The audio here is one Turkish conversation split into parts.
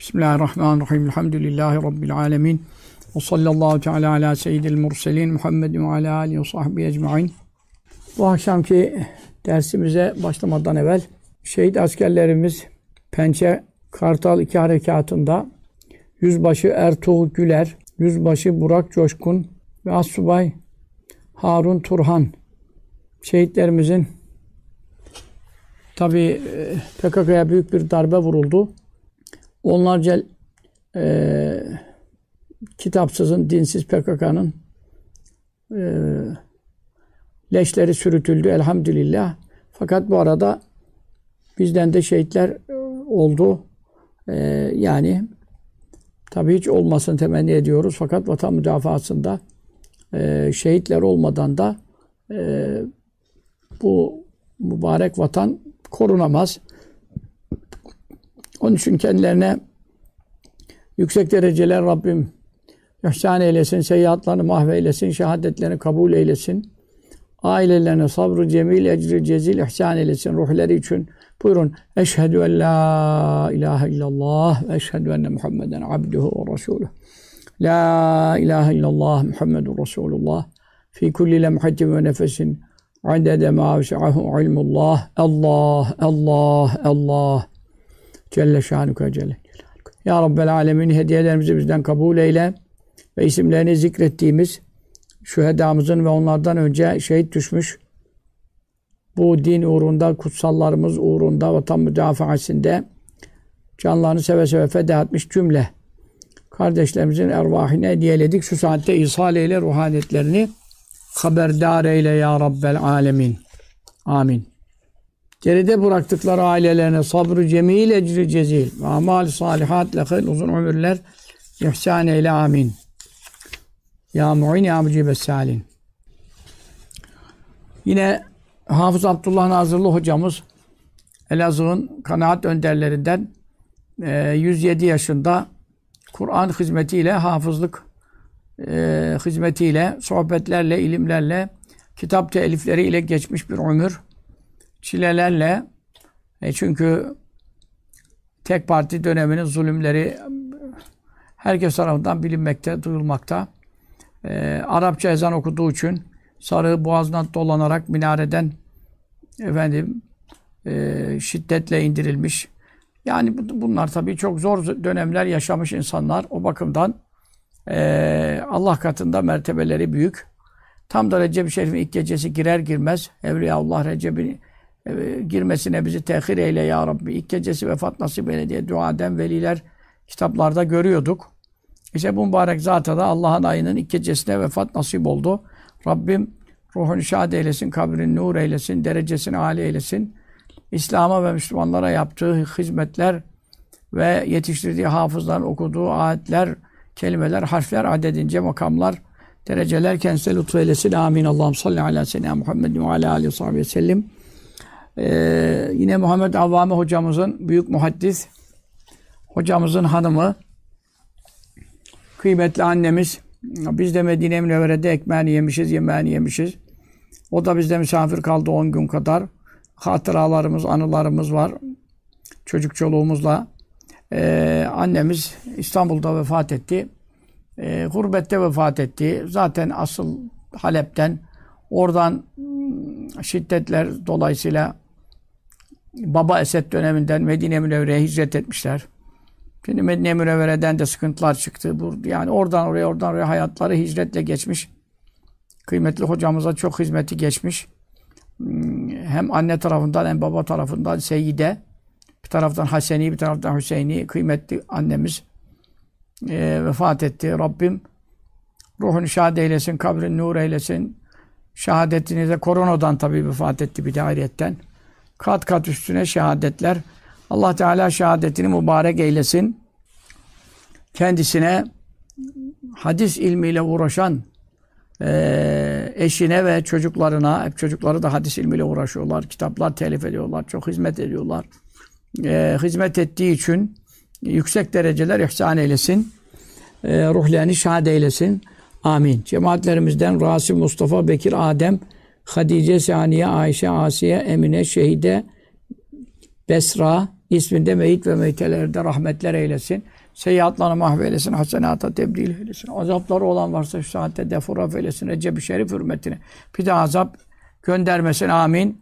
Bismillahirrahmanirrahim. Elhamdülillahi Rabbil alemin. Ve sallallahu teala ala seyyidil murselin Muhammedin ve ala alihi ve sahbihi ecmain. Bu akşamki dersimize başlamadan evvel şehit askerlerimiz Pençe Kartal 2 harekatında Yüzbaşı Ertuğ Güler, Yüzbaşı Burak Coşkun ve Assubay Harun Turhan şehitlerimizin tabi PKK'ya büyük bir darbe vuruldu. Onlarca kitapsızın, dinsiz PKK'nın leşleri sürütüldü elhamdülillah. Fakat bu arada bizden de şehitler oldu. Yani tabii hiç olmasını temenni ediyoruz. Fakat vatan müdafaasında şehitler olmadan da bu mübarek vatan korunamaz. Onun için kendilerine yüksek dereceler Rabbim ihsan eylesin, seyyiatlarını mahveylesin, şehadetlerini kabul eylesin. Ailelerine sabrı cemil, ecri cezil ihsan eylesin ruhları için. Buyurun. Eşhedü en la ilahe illallah ve eşhedü enne Muhammeden abduhu ve resuluh. La ilahe illallah Muhammedun Resulullah. Fi kulli lemhatin ve nefesin adede ma veşa'ahu ilmullah. Allah, Allah, Allah. Celle şanuka celle. Ya Rabbel alemin hediyelerimizi bizden kabul eyle ve isimlerini zikrettiğimiz şühedamızın ve onlardan önce şehit düşmüş bu din uğrunda, kutsallarımız uğrunda, vatan müdafaasında canlarını seve seve feda etmiş cümle kardeşlerimizin ervahine hediyeledik. Şu saatte ishal eyle ruhaniyetlerini haberdar eyle ya Rabbel alemin. Amin. Geride bıraktıkları ailelerine sabrı cemil, ecri cezil ve amal-i salihat lehel uzun ömürler ihsan eyle amin. Ya mu'in ya mucibes salin. Yine Hafız Abdullah Nazırlı hocamız Elazığ'ın kanaat önderlerinden 107 yaşında Kur'an hizmetiyle, hafızlık hizmetiyle, sohbetlerle, ilimlerle, kitap telifleriyle geçmiş bir ömür. Çilelerle, çünkü tek parti döneminin zulümleri herkes tarafından bilinmekte, duyulmakta. Arapça ezan okuduğu için sarığı boğazından dolanarak minareden şiddetle indirilmiş. Yani bunlar tabii çok zor dönemler yaşamış insanlar. O bakımdan Allah katında mertebeleri büyük. Tam da Recep-i Şerif'in ilk gecesi girer girmez Evliyaullah Recep'in girmesine bizi tehir eyle ya Rabbi. İlk gecesi vefat nasip eyle diye dua eden veliler kitaplarda görüyorduk. İşte bu mübarek zata da Allah'ın ayının ilk gecesine vefat nasip oldu. Rabbim ruhunu şad eylesin, kabrini nur eylesin, derecesini âli eylesin. İslam'a ve Müslümanlara yaptığı hizmetler ve yetiştirdiği hafızların okuduğu ayetler, kelimeler, harfler adedince makamlar, dereceler kendisine lütfu eylesin. Amin. Allah'ım salli ala seyyidina Muhammedin ve ala aleyhi ve sahibi ve sellim. Yine Muhammed Avvami hocamızın, büyük muhaddis hocamızın hanımı, kıymetli annemiz, biz de Medine-i Münevvere'de ekmeğini yemişiz, yemeğini yemişiz. O da bizde misafir kaldı 10 gün kadar. Hatıralarımız, anılarımız var. Çocuk çoluğumuzla. Annemiz İstanbul'da vefat etti. Gurbette vefat etti. Zaten asıl Halep'ten, oradan şiddetler dolayısıyla Baba Esed döneminden Medine-i Münevvere'ye hicret etmişler. Şimdi Medine-i Münevvere'den de sıkıntılar çıktı. Yani oradan oraya hayatları hicretle geçmiş. Kıymetli hocamıza çok hizmeti geçmiş. Hem anne tarafından hem baba tarafından Seyyide. Bir taraftan Haseni, bir taraftan Hüseyni. Kıymetli annemiz vefat etti. Rabbim ruhunu şad eylesin, kabrini nur eylesin. Şehadetini de koronadan tabii vefat etti bir de ayrıyetten. Kat kat üstüne şehadetler. Allah Teala şehadetini mübarek eylesin. Kendisine hadis ilmiyle uğraşan eşine ve çocuklarına, hep çocukları da hadis ilmiyle uğraşıyorlar. Kitaplar telif ediyorlar, çok hizmet ediyorlar. Hizmet ettiği için yüksek dereceler ihsan eylesin. Ruhlarını şad eylesin. Amin. Cemaatlerimizden Rasim, Mustafa, Bekir, Adem, Hadice, Saniye, Ayşe, Asiye, Emine, Şehide, Besra, isminde meyit ve meytelerde rahmetler eylesin. Seyyiatlarını mahveylesin, hasenata tebdil eylesin. Azapları olan varsa şu saatte defuraf eylesin. Recep-i Şerif hürmetine. Bir de azap göndermesin. Amin.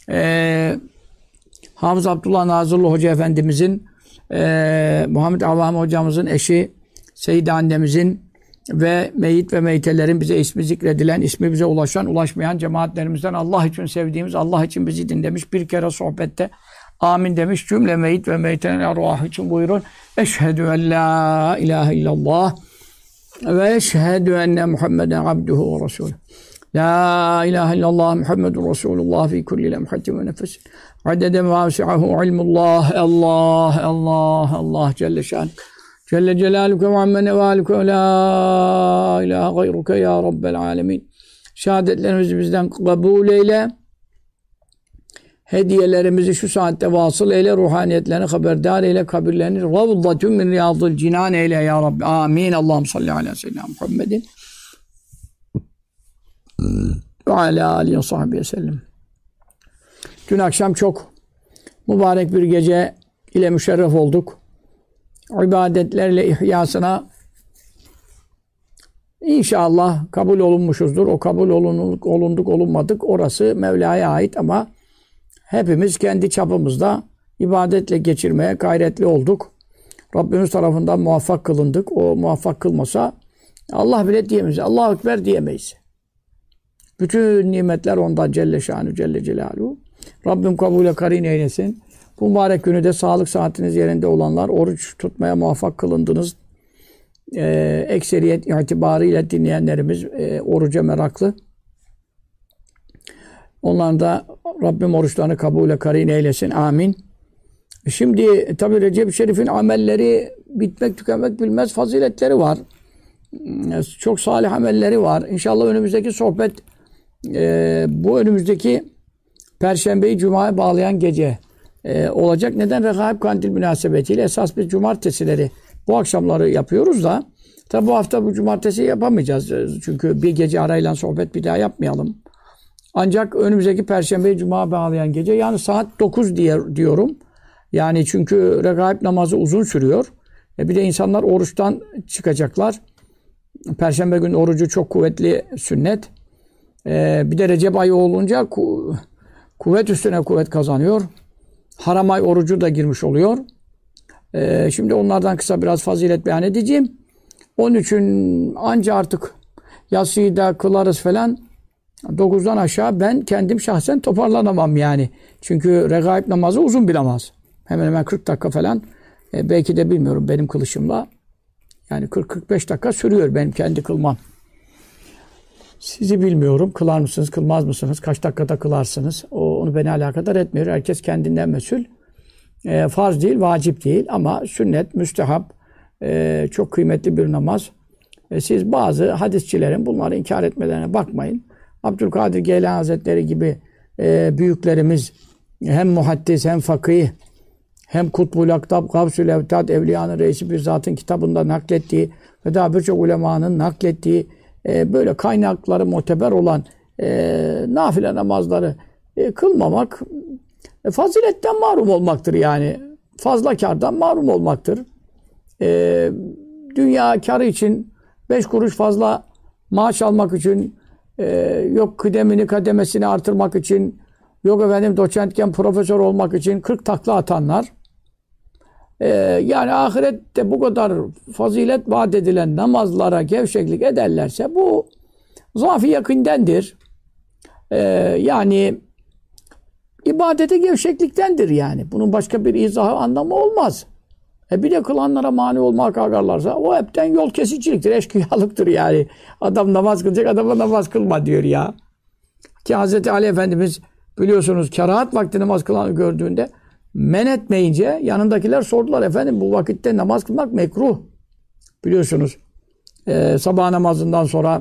Hafız Abdullah Nazırlı Hoca Efendimizin, Muhammed Avami Hocamızın eşi, Seyyide annemizin ve meyit ve meytelerin bize ismi zikredilen, ismi bize ulaşan, ulaşmayan cemaatlerimizden Allah için sevdiğimiz, Allah için bizi dinlemiş, bir kere sohbette amin demiş cümle meyit ve meytelerin arvahı için buyurun. Eşhedü en la ilahe illallah ve eşhedü enne Muhammeden abduhu ve resulü. La ilahe illallah Muhammedun Resulullah fi kulli lemhatin ve nefesin. Adede ma vesi'ahu ilmullah. Allah, Allah, Allah Celle şan. Celle celaluke ve amme nevaluke ve la ilahe gayruke ya Rabbel alemin. Şehadetlerimizi bizden kabul eyle. Hediyelerimizi şu saatte vasıl eyle. Ruhaniyetlerini haberdar eyle. Kabirlerini ravdatun min riyadil cinan eyle ya Rabbi. Amin. Allahümme salli ala seyyidina Muhammedin ve ala alihi ve sahbihi sellem. Dün akşam çok mübarek bir gece ile müşerref olduk. İbadetlerle ihyasına inşallah kabul olunmuşuzdur. O kabul olunduk olunmadık orası Mevla'ya ait ama hepimiz kendi çapımızda ibadetle geçirmeye gayretli olduk. Rabbimiz tarafından muvaffak kılındık. O muvaffak kılmasa Allah bile diyemeyiz. Allahu Ekber diyemeyiz. Bütün nimetler ondan Celle Şanu Celle Celaluhu. Rabbim kabule karin eylesin. Bu mübarek günü de sağlık saatiniz yerinde olanlar oruç tutmaya muvaffak kılındınız. Ekseriyet itibarıyla dinleyenlerimiz oruca meraklı. Onların da Rabbim oruçlarını kabule karin eylesin. Amin. Şimdi tabi Recep-i Şerif'in amelleri bitmek tükenmek bilmez faziletleri var. Çok salih amelleri var. İnşallah önümüzdeki sohbet bu önümüzdeki Perşembeyi Cuma'ya bağlayan gece olacak. Neden? Regaib Kandil münasebetiyle esas biz cumartesileri bu akşamları yapıyoruz da tabi bu hafta bu cumartesi yapamayacağız. Çünkü bir gece arayla sohbet bir daha yapmayalım. Ancak önümüzdeki Perşembeyi Cuma'ya bağlayan gece yani saat 9 diyorum. Yani çünkü regaib namazı uzun sürüyor. Bir de insanlar oruçtan çıkacaklar. Perşembe günü orucu çok kuvvetli sünnet. Bir de Recep ayı olunca kuvvet üstüne kuvvet kazanıyor. Haram ay orucu da girmiş oluyor. Şimdi onlardan kısa biraz fazilet beyan edeceğim. Onun için anca artık yatsıyı da kılarız falan. 9'dan aşağı ben kendim şahsen toparlanamam yani. Çünkü regaib namazı uzun bir namaz. Hemen hemen 40 dakika falan. Belki de bilmiyorum benim kılışımla. Yani 40-45 dakika sürüyor benim kendi kılmam. Sizi bilmiyorum. Kılar mısınız, kılmaz mısınız? Kaç dakikada kılarsınız? Onu beni alakadar etmiyor. Herkes kendinden mesul. Farz değil, vacip değil ama sünnet, müstehap, çok kıymetli bir namaz. Siz bazı hadisçilerin bunları inkar etmelerine bakmayın. Abdülkadir Geylani Hazretleri gibi büyüklerimiz hem muhaddis hem fakih hem Kutbul Aktab, Gavsül Evtad, Evliyanın Reisi bir zatın kitabında naklettiği ve daha birçok ulemanın naklettiği böyle kaynakları muteber olan nafile namazları kılmamak faziletten mahrum olmaktır yani. Fazla kârdan mahrum olmaktır. Dünya kârı için 5 kuruş fazla maaş almak için yok kıdemini kademesini artırmak için yok efendim doçentken profesör olmak için 40 takla atanlar yani ahirette bu kadar fazilet vaat edilen namazlara gevşeklik ederlerse bu zaf-ı yakındendir. Yani ibadete gevşekliktendir yani. Bunun başka bir izahı anlamı olmaz. Bir de kılanlara mani olmaya kalkarlarsa o hepten yol kesiciliktir, eşkıyalıktır yani. Adam namaz kılacak, adama namaz kılma diyor ya. Ki Hz. Ali Efendimiz biliyorsunuz kerahat vakti namaz kılanı gördüğünde men etmeyince yanındakiler sordular. Efendim bu vakitte namaz kılmak mekruh. Biliyorsunuz sabah namazından sonra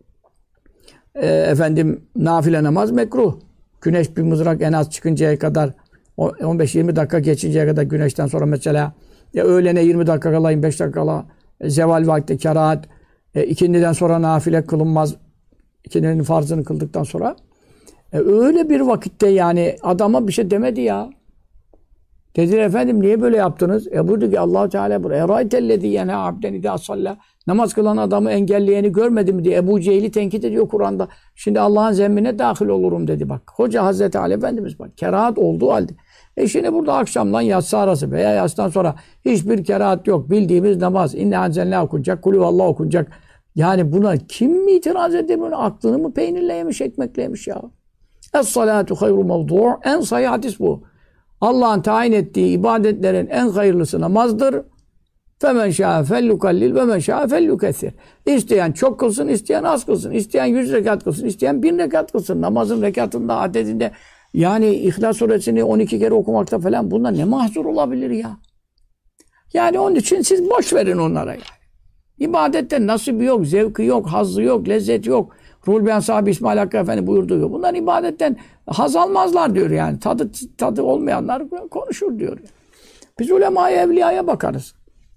efendim nafile namaz mekruh. Güneş bir mızrak en az çıkıncaya kadar 15-20 dakika geçinceye kadar güneşten sonra mesela öğlene 20 dakika kala 25 dakika kala zeval vakti kerahat ikindiden sonra nafile kılınmaz. İkindinin farzını kıldıktan sonra öyle bir vakitte yani adama bir şey demedi ya. Dediler efendim niye böyle yaptınız? Buyurdu ki Allah-u Teala buyuruyor. Eraytellezî yenhâ abden idâ sallâ. Namaz kılan adamı engelleyeni görmedi mi diye Ebu Cehil'i tenkit ediyor Kur'an'da. Şimdi Allah'ın zemmine dahil olurum dedi bak. Hoca Hazreti Ali Efendimiz bak. Kerahat olduğu halde. Şimdi burada akşamdan yatsı arası veya yatsıdan sonra hiçbir kerahat yok. Bildiğimiz namaz. İnne anzelnâ okunacak. Kulüvallah okunacak. Yani buna kim itiraz edebilir? Aklını mı peynirle yemiş, ekmekle yemiş ya? Es-salâtu hayru mevdû'. En sahih hadis bu. Allah'ın tayin ettiği ibadetlerin en hayırlısı namazdır. Femen şâ'e fellukallil ve men şâ'e fellukessir. İsteyen çok kılsın, isteyen az kılsın. İsteyen 100 rekat kılsın, isteyen 1000 rekat kılsın. Namazın rekatında, adedinde yani İhlas Suresini 12 kere okumakta falan bunda ne mahzur olabilir ya? Yani onun için siz boş verin onlara yani. İbadette nasibi yok, zevki yok, hazzı yok, lezzeti yok. Ruhul Beyan sahibi İsmail Hakkı Efendi buyurduğu gibi. Bunlar ibadetten haz almazlar diyor yani. Tadı olmayanlar konuşur diyor. Biz ulema-i evliyaya bakarız.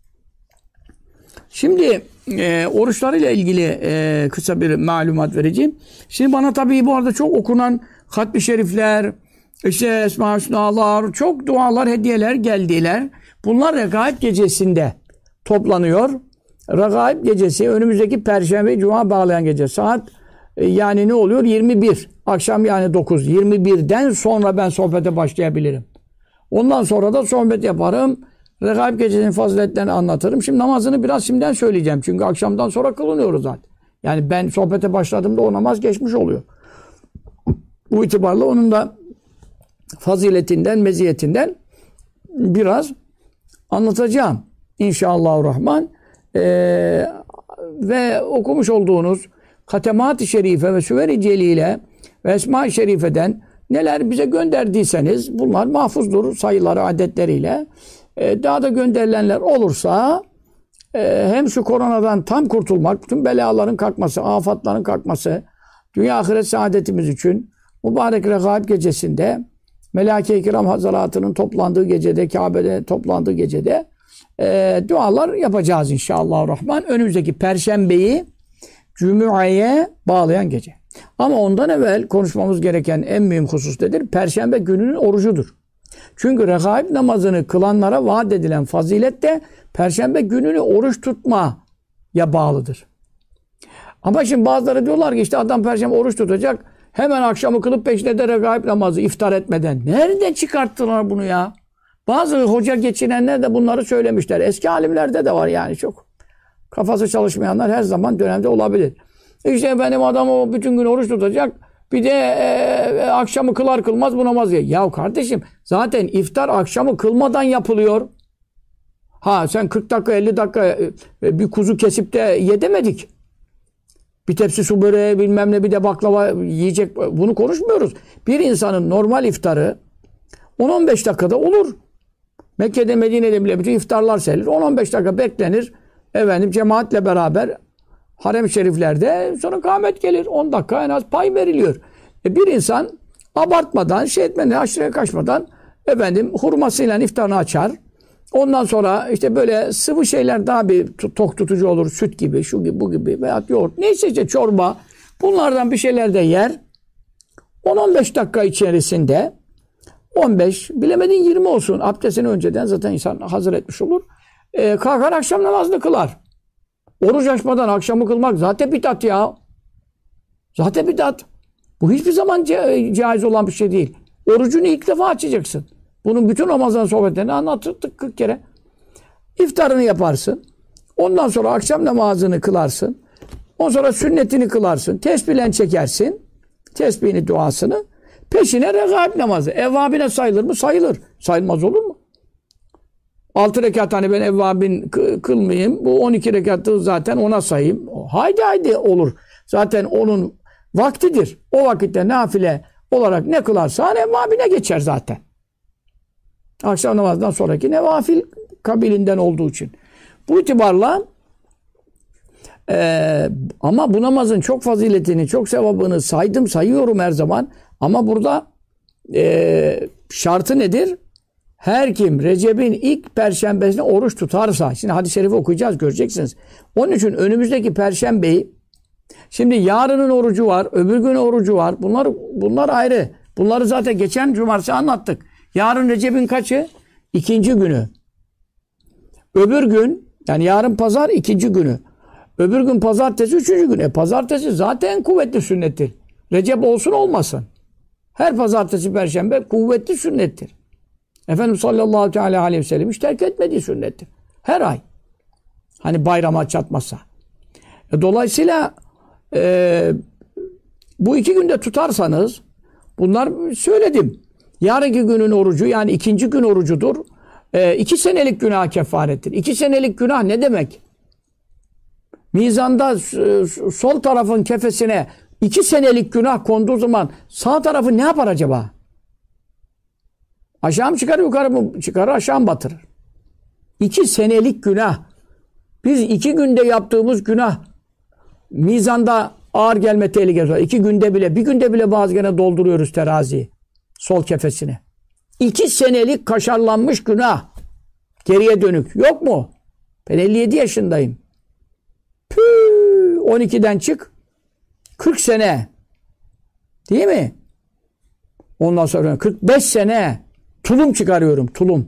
Şimdi oruçlarıyla ilgili kısa bir malumat vereceğim. Şimdi bana tabii bu arada çok okunan hatmi şerifler, işte Esma-i Hüsnalar, çok dualar, hediyeler geldiler. Bunlar Regaib gecesinde toplanıyor. Regaib gecesi önümüzdeki Perşembe Cuma bağlayan gece. Saat yani ne oluyor? 21. Akşam yani 9. 21'den sonra ben sohbete başlayabilirim. Ondan sonra da sohbet yaparım. Regaib gecesinin faziletlerini anlatırım. Şimdi namazını biraz şimdiden söyleyeceğim. Çünkü akşamdan sonra kılınıyoruz zaten. Yani ben sohbete başladığımda o namaz geçmiş oluyor. Bu itibarla onun da faziletinden, meziyetinden biraz anlatacağım. İnşallahurrahman. Ve okumuş olduğunuz Hatemat-ı Şerife ve Süver-i Celile ve Esma-i Şerife'den neler bize gönderdiyseniz bunlar mahfuzdur sayıları, adetleriyle. Daha da gönderilenler olursa hem şu koronadan tam kurtulmak, bütün belaların kalkması, afatların kalkması, dünya ahiret saadetimiz için mübarek Regaib gecesinde Melâke-i Kiram Hazaratının toplandığı gecede, Kabe'de toplandığı gecede dualar yapacağız inşallahurrahman. Önümüzdeki Perşembeyi Cuma'ya bağlayan gece. Ama ondan evvel konuşmamız gereken en mühim husus nedir? Perşembe gününün orucudur. Çünkü regaib namazını kılanlara vaat edilen fazilet de Perşembe gününü oruç tutmaya bağlıdır. Ama şimdi bazıları diyorlar ki işte adam Perşembe oruç tutacak, hemen akşamı kılıp peşine de regaib namazı iftar etmeden. Nerede çıkarttılar bunu ya? Bazı hoca geçinenler de bunları söylemişler. Eski alimlerde de var yani çok. Kafası çalışmayanlar her zaman dönemde olabilir. İşte efendim adam o bütün gün oruç tutacak. Bir de akşamı kılar kılmaz bu namaz yiyor. Ya kardeşim zaten iftar akşamı kılmadan yapılıyor. Ha sen 40 dakika 50 dakika bir kuzu kesip de yedemedik. Bir tepsi su böreği bilmem ne bir de baklava yiyecek. Bunu konuşmuyoruz. Bir insanın normal iftarı 10-15 dakikada olur. Mekke'de Medine'de bile bütün iftarlar serilir. 10-15 dakika beklenir. Efendim cemaatle beraber harem-i şeriflerde sonra kâhmet gelir. 10 dakika en az pay veriliyor. Bir insan abartmadan, şey etmeden, aşırıya kaçmadan efendim hurmasıyla iftarını açar. Ondan sonra işte böyle sıvı şeyler daha bir tok tutucu olur. Süt gibi, şu gibi, bu gibi veya yoğurt. Neyse işte çorba. Bunlardan bir şeyler de yer. 10-15 dakika içerisinde 15, bilemedin 20 olsun. Abdestini önceden zaten insan hazır etmiş olur. Kalkar akşam namazını kılar. Oruç açmadan akşamı kılmak zaten bidat ya. Zaten bidat. Bu hiçbir zaman caiz olan bir şey değil. Orucunu ilk defa açacaksın. Bunun bütün Ramazan sohbetlerini anlattık 40 kere. İftarını yaparsın. Ondan sonra akşam namazını kılarsın. Ondan sonra sünnetini kılarsın. Tesbihle çekersin. Tesbihini, duasını. Peşine regaib namazı. Evvabine sayılır mı? Sayılır. Sayılmaz olur mu? 6 rekat hani ben evvabin kılmayayım. Bu 12 rekattı zaten ona sayayım. Haydi olur. Zaten onun vaktidir. O vakitte nafile olarak ne kılarsan evvabine geçer zaten. Akşam namazından sonraki nevafil kabilinden olduğu için. Bu itibarla ama bu namazın çok faziletini, çok sevabını sayıyorum her zaman. Ama burada şartı nedir? Her kim Recep'in ilk perşembesine oruç tutarsa, şimdi hadis-i şerifi okuyacağız, göreceksiniz. Onun için önümüzdeki perşembeyi, şimdi yarının orucu var, öbür gün orucu var. Bunlar ayrı. Bunları zaten geçen cumartesi anlattık. Yarın Recep'in kaçı? ikinci günü. Öbür gün, yani yarın pazar ikinci günü. Öbür gün pazartesi üçüncü gün. Pazartesi zaten kuvvetli sünnettir. Recep olsun olmasın. Her pazartesi, perşembe kuvvetli sünnettir. Efendimiz sallallahu teala aleyhi ve sellem hiç terk etmediği sünnettir. Her ay. Hani bayrama çatmazsa. Dolayısıyla bu iki günde tutarsanız, bunlar söyledim. Yarınki günün orucu, yani ikinci gün orucudur. 2 senelik günah kefarettir. 2 senelik günah ne demek? Mizanda sol tarafın kefesine 2 senelik günah konduğu zaman sağ tarafı ne yapar acaba? Aşağı mı çıkarır, yukarı mı çıkarır, aşağı mı batırır? 2 senelik günah. Biz 2 günde yaptığımız günah mizanda ağır gelme tehlikesi var. 2 günde bile, bir günde bile bazı gene dolduruyoruz teraziyi. Sol kefesine. 2 senelik kaşarlanmış günah. Geriye dönük. Yok mu? Ben 57 yaşındayım. 12'den çık. 40 sene. Değil mi? Ondan sonra 45 sene tulum çıkarıyorum. Tulum.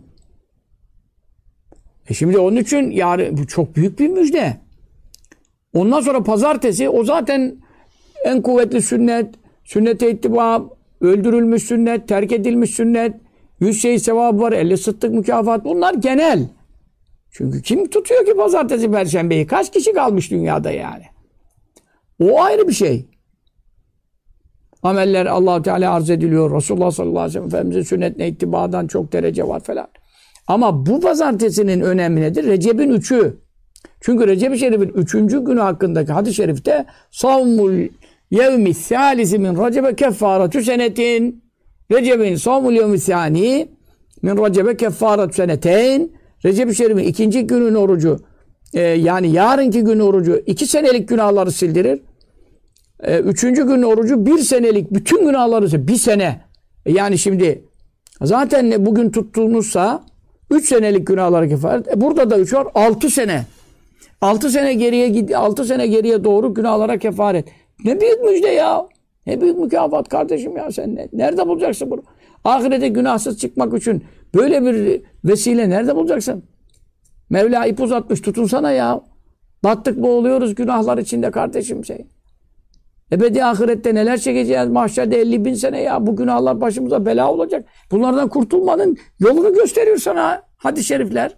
Şimdi onun için yani bu çok büyük bir müjde. Ondan sonra pazartesi, o zaten en kuvvetli sünnet. Sünnete ittiba, öldürülmüş sünnet, terk edilmiş sünnet. 100 şey sevabı var, 50 sıddık mükafat. Bunlar genel. Çünkü kim tutuyor ki pazartesi, perşembeyi? Kaç kişi kalmış dünyada yani? O ayrı bir şey. Ameller Allah-u Teala arz ediliyor. Resulullah sallallahu aleyhi ve sellem Efendimizin sünnetine ittibadan çok derece var falan. Ama bu pazartesinin önemi nedir? Recep'in 3'ü. Çünkü Recep-i Şerif'in 3. günü hakkındaki hadis-i şerifte savmul yevmi thâlisi min Recebe keffâretü senetin. Recep'in savmul yevmi thâni min Recebe keffâretü seneteyn. Recep-i Şerif'in 2. günün orucu, yani yarınki günün orucu 2 senelik günahları sildirir. 3. günün orucu 1 senelik bütün günahları sildirir. 1 sene. Yani şimdi zaten bugün tuttuğunuzsa 3 senelik günahları kefaret. Burada da 3 var. 6 sene. 6 sene geriye 6 sene geriye doğru günahlara kefaret. Ne büyük müjde ya. Ne büyük mükafat kardeşim ya, sen nerede bulacaksın bunu? Ahirete günahsız çıkmak için böyle bir vesile nerede bulacaksın? Mevla ip uzatmış, tutunsana ya. Battık boğuluyoruz günahlar içinde kardeşim şey. Ebedi ahirette neler çekeceğiz? Mahşerde 50 bin sene ya. Bu günahlar başımıza bela olacak. Bunlardan kurtulmanın yolunu gösteriyor sana hadis-i şerifler.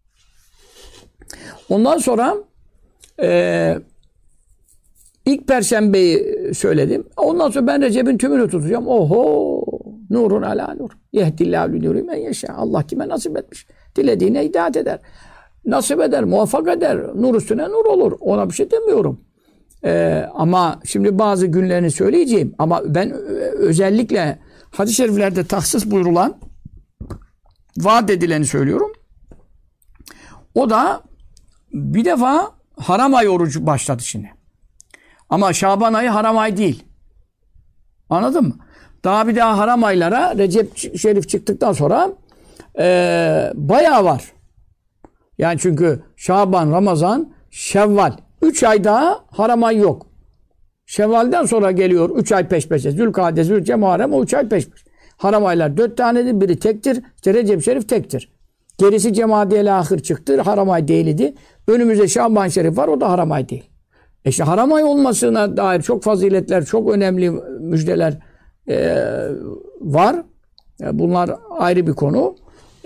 Ondan sonra ilk perşembeyi söyledim. Ondan sonra ben Recep'in tümünü tutacağım. Oho! Nurun ala nur. Yehdillâhu li nûri men yeşâ. Allah kime nasip etmiş. Dilediğine hidayet eder. Nasip eder, muvaffak eder. Nur üstüne nur olur. Ona bir şey demiyorum. Ama şimdi bazı günlerini söyleyeceğim. Ama ben özellikle hadis-i şeriflerde tahsis buyurulan, vaat edileni söylüyorum. O da bir defa haram ay orucu başladı şimdi. Ama Şaban ayı haram ay değil. Anladın mı? Daha bir daha haram aylara Recep Şerif çıktıktan sonra bayağı var. Yani çünkü Şaban, Ramazan, Şevval. 3 ay daha haram ay yok. Şevval'den sonra geliyor 3 ay peş peşe. Zülkade, Zülce, Muharrem, o 3 ay peş peşe. Haram aylar 4 tanedir. Biri tektir. İşte Recep Şerif tektir. Gerisi Cemadiyel ahir çıktı. Haram ay değildi. Önümüzde Şaban Şerif var. O da haram ay değil. İşte haram ay olmasına dair çok faziletler, çok önemli müjdeler var. Bunlar ayrı bir konu.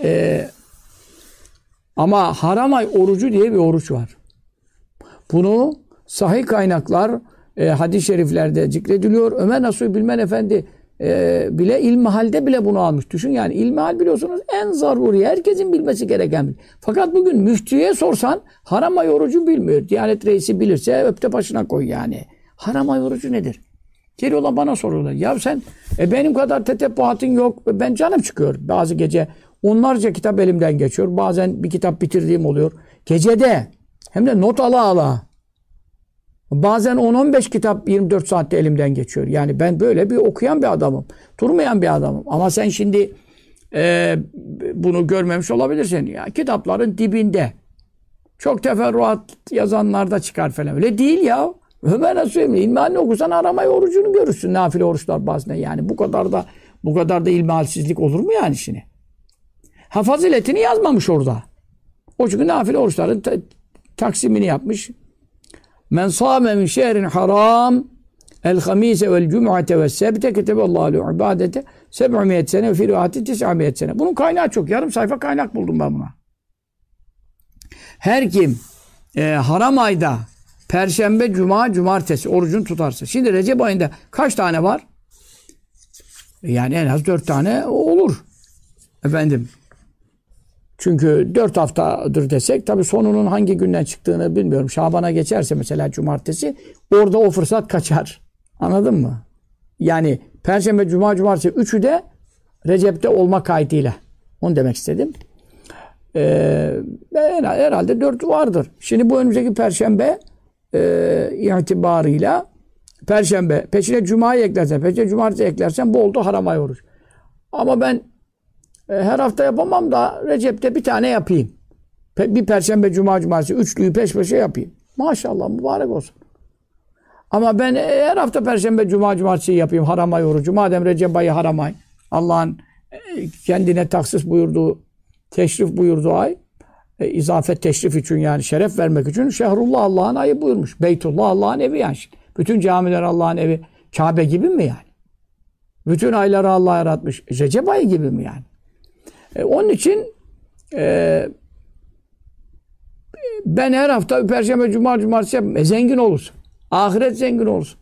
Ama haram ay orucu diye bir oruç var. Bunu sahih kaynaklar hadis-i şeriflerde zikrediliyor. Ömer Nasuhi Bilmen Efendi bile ilmihalde bile bunu almış. Düşün yani, ilmihal biliyorsunuz en zaruri, herkesin bilmesi gereken. Fakat bugün müftüye sorsan haram ay orucu bilmiyor. Diyanet reisi bilirse öpte başına koy yani. Haram ay orucu nedir? Geliyorlar bana soruyorlar. Ya sen benim kadar tetebbuatın yok. Ben canım çıkıyor. Bazı gece onlarca kitap elimden geçiyor. Bazen bir kitap bitirdiğim oluyor. Gecede hem de not ala ala. Bazen 10-15 kitap 24 saatte elimden geçiyor. Yani ben böyle bir okuyan bir adamım. Durmayan bir adamım. Ama sen şimdi bunu görmemiş olabilirsin. Ya kitapların dibinde. Çok teferruat yazanlar da çıkar falan. Öyle değil ya. Ömer nasıl söyleyeyim? İlmihalini okursan aramayı orucunu görürsün. Nafile oruçlar bazen yani. Bu kadar da ilmihalsizlik olur mu yani şimdi? Faziletini yazmamış orada. O çünkü nafile oruçların taksimini yapmış. Men sâme min şehrin haram el hamise vel cum'ate ve sebte keteballahu lehu ibadete 700 sene ve fi rivayeti 900 sene. Bunun kaynağı çok. Yarım sayfa kaynak buldum ben buna. Her kim haram ayda Perşembe, Cuma, Cumartesi orucunu tutarsa. Şimdi Recep ayında kaç tane var? Yani en az 4 tane olur. Efendim. Çünkü 4 haftadır desek, tabii sonunun hangi günden çıktığını bilmiyorum. Şaban'a geçerse mesela Cumartesi, orada o fırsat kaçar. Anladın mı? Yani Perşembe, Cuma, Cumartesi üçü de Recep'te olma kaydıyla. Onu demek istedim. Herhalde 4 vardır. Şimdi bu önümüzdeki Perşembe itibarıyla Perşembe, peşine Cuma'yı eklersen, peşine Cumartesi eklersen bu oldu haram ay oruç. Ama ben her hafta yapamam da Recep'te bir tane yapayım. Bir Perşembe, Cuma, Cumartesi üçlüyü peş peşe yapayım. Maşallah mübarek olsun. Ama ben her hafta Perşembe, Cuma, Cumartesi yapayım haram ay orucu. Madem Recep ayı haram ay, Allah'ın kendine taksis buyurduğu, teşrif buyurduğu ay, izafet teşrif için yani şeref vermek için Şehrullah Allah'ın ayı buyurmuş. Beytullah Allah'ın evi yani. Bütün camiler Allah'ın evi. Kabe gibi mi yani? Bütün ayları Allah yaratmış. Recep ayı gibi mi yani? Onun için ben her hafta Perşembe, Cuma, Cumartesi yapayım. Zengin olursun. Ahiret zengin olursun.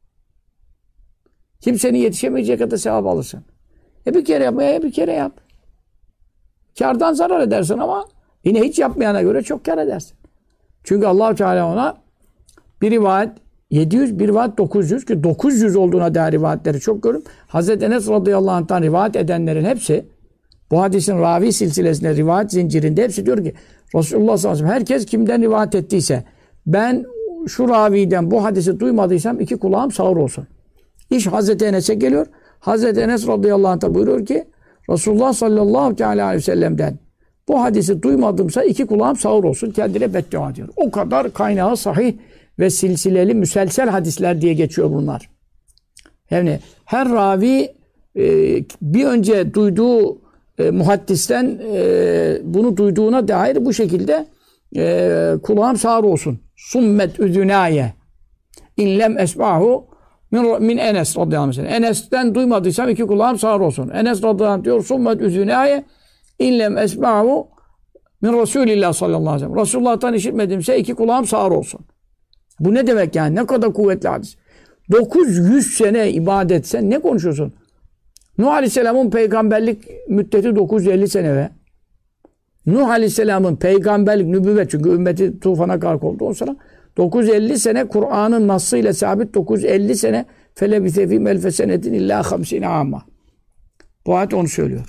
Kimsenin yetişemeyecek kadar sevap alırsın. Bir kere yapmaya bir kere yap. Kârdan zarar edersin ama yine hiç yapmayana göre çok kâr edersin. Çünkü Allah-u Teala ona bir rivayet 700, bir rivayet 900 ki 900 olduğuna dair rivayetleri çok görüp Hazreti Enes radıyallahu anh'tan rivayet edenlerin hepsi bu hadisin ravi silsilesinde rivayet zincirinde hepsi diyor ki Resulullah sallallahu aleyhi ve sellem herkes kimden rivayet ettiyse ben şu raviden bu hadisi duymadıysam 2 kulağım sağır olsun. İş Hazreti Enes'e geliyor. Hazreti Enes radıyallahu anh buyuruyor ki Resulullah sallallahu aleyhi ve sellem'den bu hadisi duymadımsa 2 kulağım sağır olsun. Kendine beddua diyor. O kadar kaynağı sahih ve silsileli müselsel hadisler diye geçiyor bunlar. Yani her ravi bir önce duyduğu muhaddisten bunu duyduğuna dair bu şekilde kulağım sağır olsun. Summet üzünaye inlem esmahu min Enes radıyallahu anh. Enes'ten duymadıysam 2 kulağım sağır olsun. Enes radıyallahu anh diyor summet üzünaye inlem esmahu min Resulillah sallallahu aleyhi ve sellem. Resulullah'tan işitmedimse 2 kulağım sağır olsun. Bu ne demek yani? Ne kadar kuvvetli hadis. 900 sene ibadet sen ne konuşuyorsun? Nuh Aleyhisselam'ın peygamberlik müddeti 950 sene ve Nuh Aleyhisselam'ın peygamberlik, nübüvvet çünkü ümmeti tufana gark oldu o sıra. 950 sene Kur'an'ın nassıyla sabit 950 sene felebise fîm elfe senetin illâ hamsine amma. Bu ayet onu söylüyor.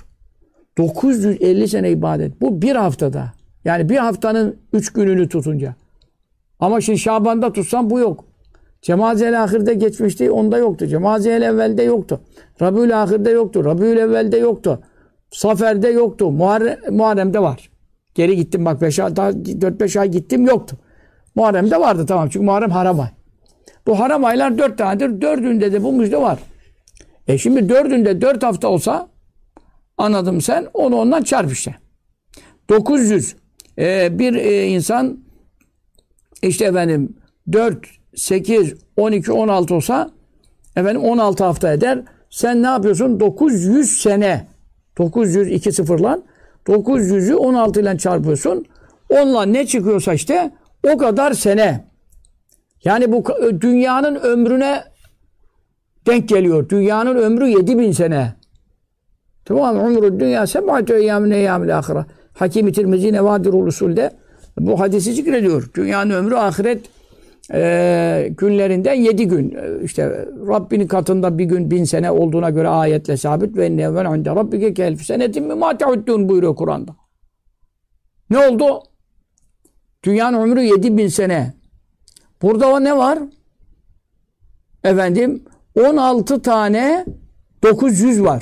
950 sene ibadet. Bu bir haftada. Yani bir haftanın 3 gününü tutunca. Ama şimdi Şaban'da tutsan bu yok. Cemaz-i Ahir'de geçmişti, onda yoktu. Cemaz-i Evvel'de yoktu. Rabiül Ahir'de yoktu. Rabiül Evvel'de yoktu. Safer'de yoktu. Muharrem'de var. Geri gittim bak 4-5 ay gittim yoktu. Muharrem'de vardı tamam çünkü Muharrem haram ay. Bu haram aylar 4 tanedir. 4'ünde de bu müjde var. Şimdi 4'ünde 4 hafta olsa anladım sen onu ondan çarp işte. 900 bir insan işte efendim 4, 8, 12, 16 olsa efendim 16 hafta eder. Sen ne yapıyorsun? 900 sene 900 2 sıfırla 900'ü 16 ile çarpıyorsun. Onunla ne çıkıyorsa işte o kadar sene. Yani bu dünyanın ömrüne denk geliyor. Dünyanın ömrü 7000 sene. Tamam ömrü dünya seb'atü eyyâmin eyyâmil âhire. Hakim-i Tirmizi Nevadirul Usul'de bu hadisi zikrediyor. Dünyanın ömrü ahiret günlerinden 7 gün. İşte Rabbinin katında bir gün 1000 sene olduğuna göre ayetle sabit ve nevven inde rabbike kelfi senetin mimâ te'uddûn buyuruyor Kur'an'da. Ne oldu? Dünyanın ömrü 7000 sene. Burada o ne var? Efendim 16 tane 900 var.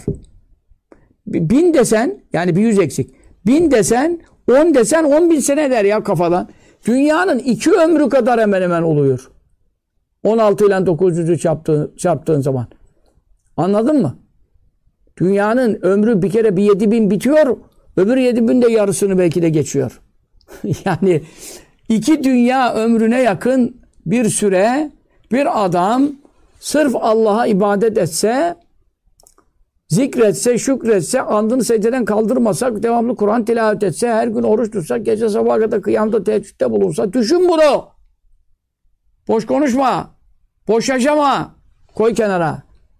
1000 desen yani bir 100 eksik. 1000 desen 10 desen 10.000 sene eder ya kafadan. Dünyanın 2 ömrü kadar hemen hemen oluyor. 16 ile 900'ü çarptığın zaman. Anladın mı? Dünyanın ömrü bir kere bir 7000 bitiyor. Öbür 7 bin de yarısını belki de geçiyor. Yani 2 dünya ömrüne yakın bir süre bir adam sırf Allah'a ibadet etse, zikretse, şükretse, andını secdeden kaldırmasak, devamlı Kur'an tilavet etse, her gün oruç tutsak, gece sabaha kadar kıyamda teheccüde bulunsa, düşün bunu. Boş konuşma. Boş yaşama. Koy kenara.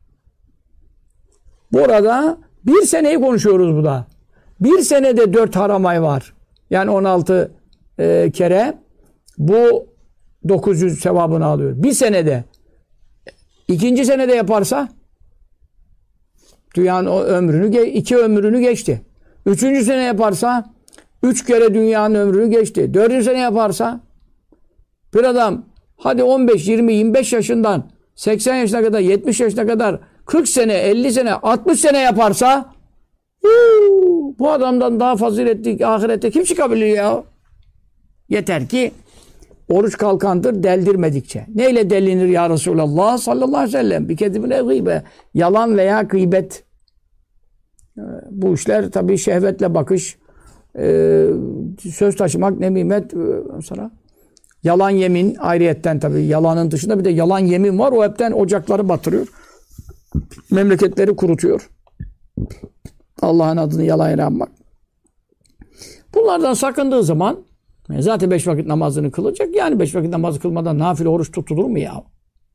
Burada 1 seneyi konuşuyoruz bu da. 1 senede 4 haram ay var. Yani 16 kere bu 900 sevabını alıyor. 1 senede. 2. senede yaparsa dünyanın ömrünü 2 ömrünü geçti. 3. sene yaparsa 3 kere dünyanın ömrünü geçti. 4. sene yaparsa bir adam hadi 15, 20, 25 yaşından 80 yaşına kadar, 70 yaşına kadar 40 sene, 50 sene, 60 sene yaparsa bu adamdan daha faziletli ahirette kim çıkabilir ya? Yeter ki oruç kalkandır deldirmedikçe. Neyle delinir ya Resulallah sallallahu aleyhi ve sellem? Bir kedibine gıybe. Yalan veya gıybet. Bu işler tabii şehvetle bakış, söz taşımak, nemimet, sonra yalan yemin ayrıyetten tabii. Yalanın dışında bir de yalan yemin var. O hepten ocakları batırıyor. Memleketleri kurutuyor. Allah'ın adını yalan yere anmak. Bunlardan sakındığı zaman zaten 5 vakit namazını kılacak. Yani 5 vakit namazı kılmadan nafile oruç tutulur mu ya?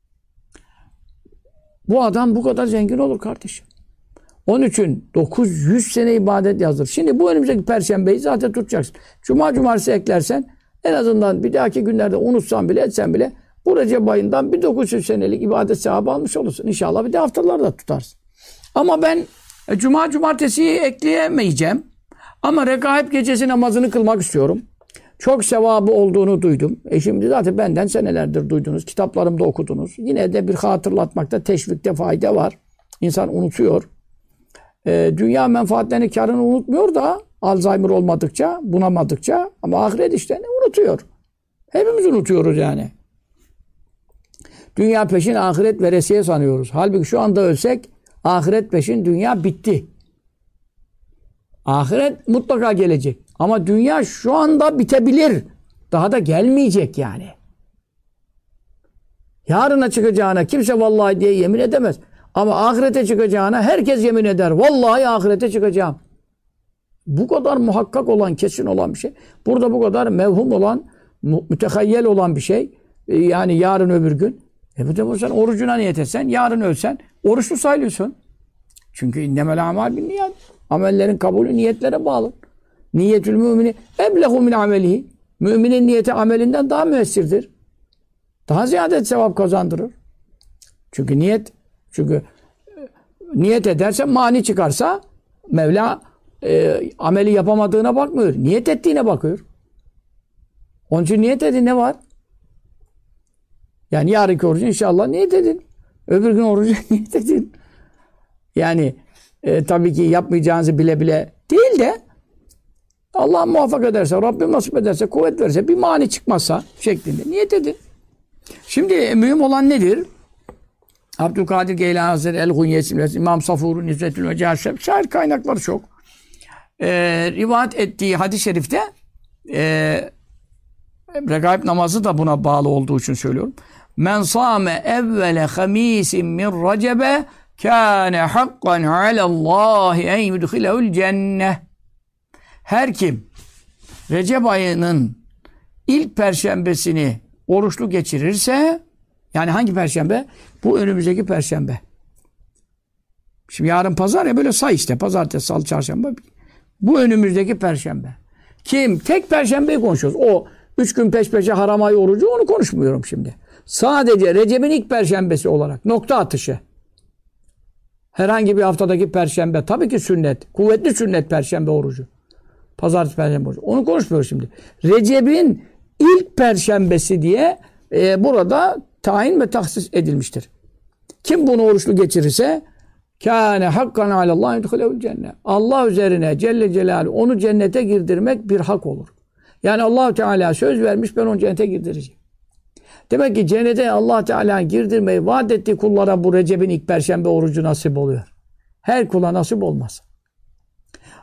Bu adam bu kadar zengin olur kardeşim. Onun için 900 sene ibadet yazdır. Şimdi bu önümüzdeki perşembeyi zaten tutacaksın. Cuma, cumartesi eklersen en azından bir dahaki günlerde unutsan bile etsen bile bu Recep ayından bir 900 senelik ibadet sevabı almış olursun. İnşallah bir de haftalarda tutarsın. Ama ben cuma, cumartesiyi ekleyemeyeceğim. Ama Regaib gecesi namazını kılmak istiyorum. Çok sevabı olduğunu duydum. Şimdi zaten benden senelerdir duydunuz. Kitaplarımda okudunuz. Yine de bir hatırlatmakta, teşvikte fayda var. İnsan unutuyor. Dünya menfaatlerini, karını unutmuyor da Alzheimer olmadıkça, bunamadıkça ama ahiret işlerini unutuyor. Hepimiz unutuyoruz yani. Dünya peşin, ahiret veresiye sanıyoruz. Halbuki şu anda ölsek ahiret peşin, dünya bitti. Ahiret mutlaka gelecek. Ama dünya şu anda bitebilir. Daha da gelmeyecek yani. Yarına çıkacağına kimse vallahi diye yemin edemez. Ama ahirete çıkacağına herkes yemin eder. Vallahi ahirete çıkacağım. Bu kadar muhakkak olan, kesin olan bir şey. Burada bu kadar mevhum olan, mütehayyel olan bir şey. Yani yarın öbür gün. Bu da sen orucuna niyet etsen, yarın ölsen oruçlu sayılıyorsun. Çünkü innemel amal bin niyet. Amellerin kabulü niyetlere bağlı. Niyetül mümini eblehu min amelihi. Müminin niyeti amelinden daha müessirdir. Daha ziyade sevap kazandırır. Çünkü niyet ederse mani çıkarsa Mevla ameli yapamadığına bakmıyor. Niyet ettiğine bakıyor. Onun için niyet edin, ne var? Yani yarınki orucu inşallah niyet edin. Öbür gün orucu niyet edin. Yani tabii ki yapmayacağınızı bile bile değil de Allah muvaffak ederse, Rabbim nasip ederse, kuvvet verirse, bir mani çıkmazsa şeklinde niyet edin. Şimdi mühim olan nedir? Abdülkadir Geylani Hazretleri El-Gunyesi, İmam Safur'un İzzetül Vecihâ şair kaynakları çok. Rivayet ettiği hadis-i şerifte Regaib namazı da buna bağlı olduğu için söylüyorum. Men sâme evvele hamîsin min recebe kâne hakkan alallâhi en yudhilehul cenneh. Her kim Recep ayının ilk perşembesini oruçlu geçirirse, yani hangi perşembe? Bu önümüzdeki perşembe. Şimdi yarın pazar ya, böyle say işte. Pazartesi, salı, çarşamba. Bu önümüzdeki perşembe. Kim? Tek perşembeyi konuşuyoruz. O 3 gün peş peşe haram ay orucu, onu konuşmuyorum şimdi. Sadece Recep'in ilk perşembesi olarak. Nokta atışı. Herhangi bir haftadaki perşembe. Tabii ki sünnet. Kuvvetli sünnet perşembe orucu. Pazartesi, perşembe orucu. Onu konuşmuyoruz şimdi. Recep'in ilk perşembesi diye burada tayin ve tahsis edilmiştir. Kim bunu oruçlu geçirirse kâne hakkan alallâhi yudhilehul cennet. Allah üzerine Celle Celaluhu onu cennete girdirmek bir hak olur. Yani Allah Teala söz vermiş, ben onu cennete girdireceğim. Demek ki cennete Allah Teala girdirmeyi vaat ettiği kullara bu Recep'in ilk perşembe orucu nasip oluyor. Her kula nasip olmaz.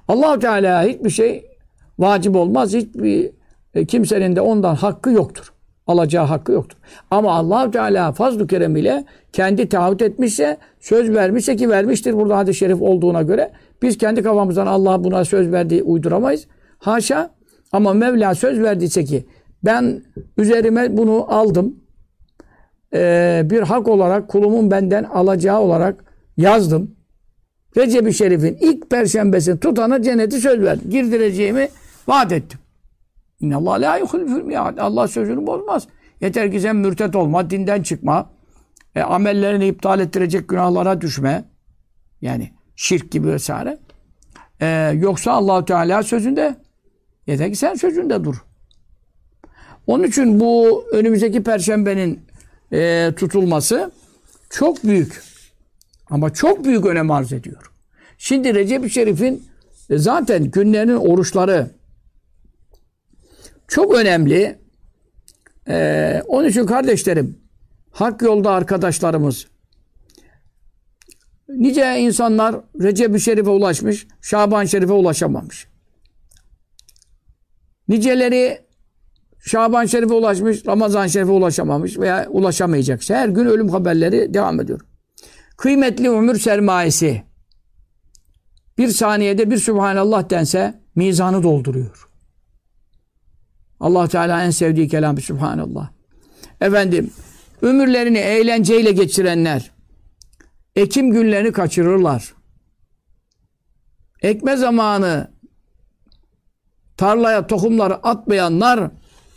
Allah-u Teala hiçbir şey vacip olmaz. Hiçbir kimsenin de ondan hakkı yoktur. Alacağı hakkı yoktur. Ama Allah-u Teala fazl-ı kerem ile kendi taahhüt etmişse, söz vermişse ki vermiştir burada hadis-i şerif olduğuna göre biz kendi kafamızdan Allah buna söz verdiği uyduramayız. Haşa. Ama Mevla söz verdiyse ki ben üzerime bunu aldım. Bir hak olarak kulumun benden alacağı olarak yazdım. Recep-i Şerif'in ilk perşembesini tutana cenneti söz verdim. Girdireceğimi vaat ettim. İnnallâhe lâ yuhliful mi'ad. Allah sözünü bozmaz. Yeter ki sen mürtet olma, dinden çıkma, amellerini iptal ettirecek günahlara düşme. Yani şirk gibi vesaire. Yoksa Allah-u Teala sözünde. Yeter ki sen sözünde dur. Onun için bu önümüzdeki perşembenin tutulması çok büyük. Ama çok büyük önem arz ediyor. Şimdi Recep-i Şerif'in zaten günlerinin oruçları çok önemli. Onun için kardeşlerim, hak yolda arkadaşlarımız, nice insanlar Recep-i Şerif'e ulaşmış, Şaban-ı Şerif'e ulaşamamış. Niceleri Şaban-ı Şerif'e ulaşmış, Ramazan-ı Şerif'e ulaşamamış veya ulaşamayacak. Her gün ölüm haberleri devam ediyor. Kıymetli ömür sermayesi. Bir saniyede bir Sübhanallah dense mizanı dolduruyor. Allah Teala en sevdiği kelam Sübhanallah. Efendim, ömürlerini eğlenceyle geçirenler, ekim günlerini kaçırırlar. Ekme zamanı tarlaya tohumları atmayanlar,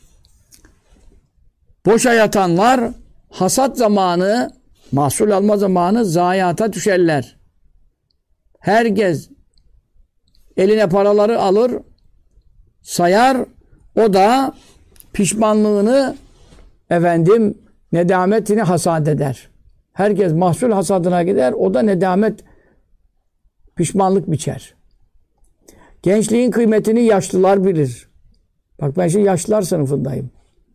boşa yatanlar, hasat zamanı, mahsul alma zamanı zayiata düşerler. Herkes eline paraları alır, sayar, o da pişmanlığını nedametini hasat eder. Herkes mahsul hasadına gider, o da nedamet, pişmanlık biçer. Gençliğin kıymetini yaşlılar bilir. Bak ben şimdi yaşlılar sınıfındayım.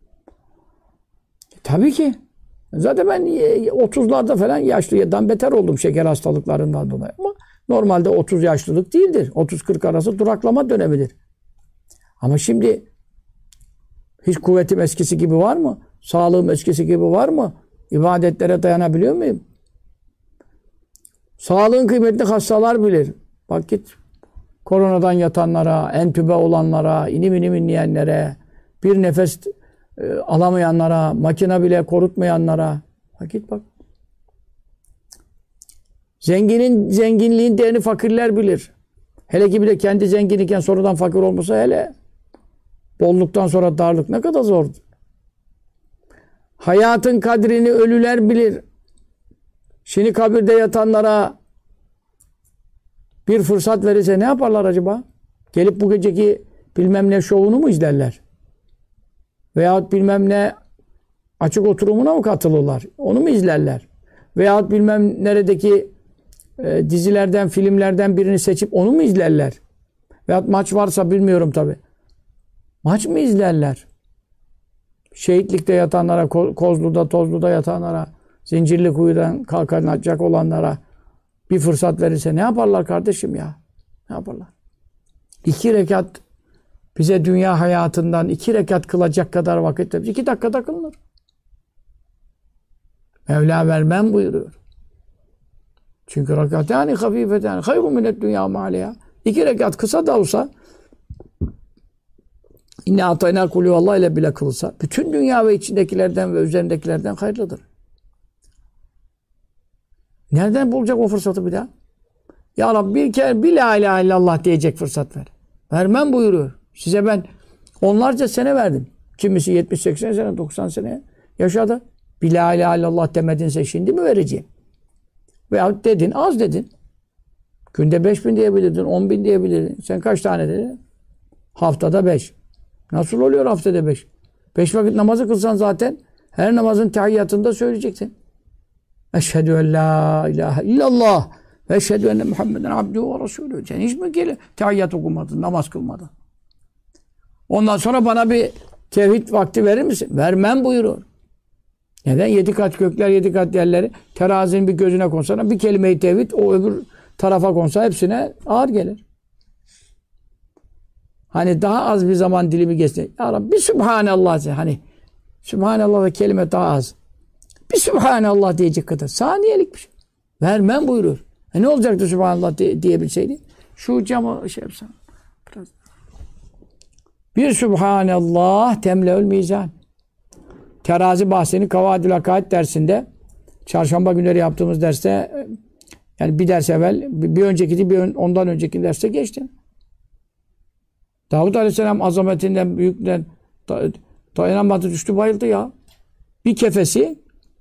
Tabii ki. Zaten ben 30'larda falan yaşlıdan beter oldum şeker hastalıklarından dolayı. Ama normalde 30 yaşlılık değildir. 30-40 arası duraklama dönemidir. Ama şimdi hiç kuvvetim eskisi gibi var mı? Sağlığım eskisi gibi var mı? İbadetlere dayanabiliyor muyum? Sağlığın kıymetini hastalar bilir. Bak git koronadan yatanlara, entübe olanlara, inim inim inleyenlere, bir nefes alamayanlara, makine bile korutmayanlara. Bak git bak. Zenginliğin değerini fakirler bilir. Hele ki bir de kendi zengin iken sonradan fakir olmasa hele. Bolluktan sonra darlık ne kadar zor. Hayatın kadrini ölüler bilir. Şimdi kabirde yatanlara bir fırsat verirse ne yaparlar acaba? Gelip bu geceki bilmem ne şovunu mu izlerler? Veyahut bilmem ne açık oturumuna mı katılırlar? Onu mu izlerler? Veyahut bilmem neredeki dizilerden, filmlerden birini seçip onu mu izlerler? Veyahut maç varsa bilmiyorum tabii. Maç mı izlerler? Şehitlikte yatanlara, Kozlu'da, Tozlu'da yatanlara, Zincirlikuyu'dan kalkacak olanlara bir fırsat verirse ne yaparlar kardeşim ya? Ne yaparlar? 2 rekat bize dünya hayatından 2 rekat kılacak kadar vakit 2 dakikada kılınır. Mevla vermem buyuruyor. Çünkü rekatâni hafîfetâni hayrun minet dünya mâliha. 2 rekat kısa da olsa İnne atayna kulü Allah ile bile kılsa bütün dünya ve içindekilerden ve üzerindekilerden hayırlıdır. Nereden bulacak o fırsatı bir daha? Ya Rabbi bir kere bir la ilahe illallah diyecek fırsat ver. Vermem buyuruyor. Size ben onlarca sene verdim. Kimisi 70-80 sene, 90 sene yaşadı. Bir la ilahe illallah demedinse şimdi mi vereceğim? Veyahut dedin, az dedin. Günde 5000 diyebilirdin, 10.000 diyebilirdin. Sen kaç tane dedin? Haftada 5. Nasıl oluyor haftada 5? 5 vakit namazı kılsan zaten her namazın tehiyyatında söyleyeceksin. Eşhedü en la ilahe illallah ve eşhedü enne Muhammeden abduhu ve resulü. Sen hiç mi tehiyyat okumadın, namaz kılmadın? Ondan sonra bana bir tevhid vakti verir misin? Vermem buyuruyor. Neden? 7 kat gökler, 7 kat yerleri terazinin bir gözüne konsana bir kelime-i tevhid o öbür tarafa konsa hepsine ağır gelir. Hani daha az bir zaman dilimi geçti. Ya Rabbi bir Sübhanallah. Hani Sübhanallah ve kelime daha az. Bir Sübhanallah diyecek kadar. Saniyelik bir şey. Vermem buyurur. Ne olacaktı Sübhanallah diyebilseydi? Şu camı şey yapsam. Biraz. Bir Sübhanallah temleül mizan. Terazi bahsini Kavadül Hakaid dersinde çarşamba günleri yaptığımız derste yani bir ders evvel bir önceki ondan önceki derste geçtim. Davud Aleyhisselam azametinden büyükten dayanamadı düştü bayıldı ya. Bir kefesi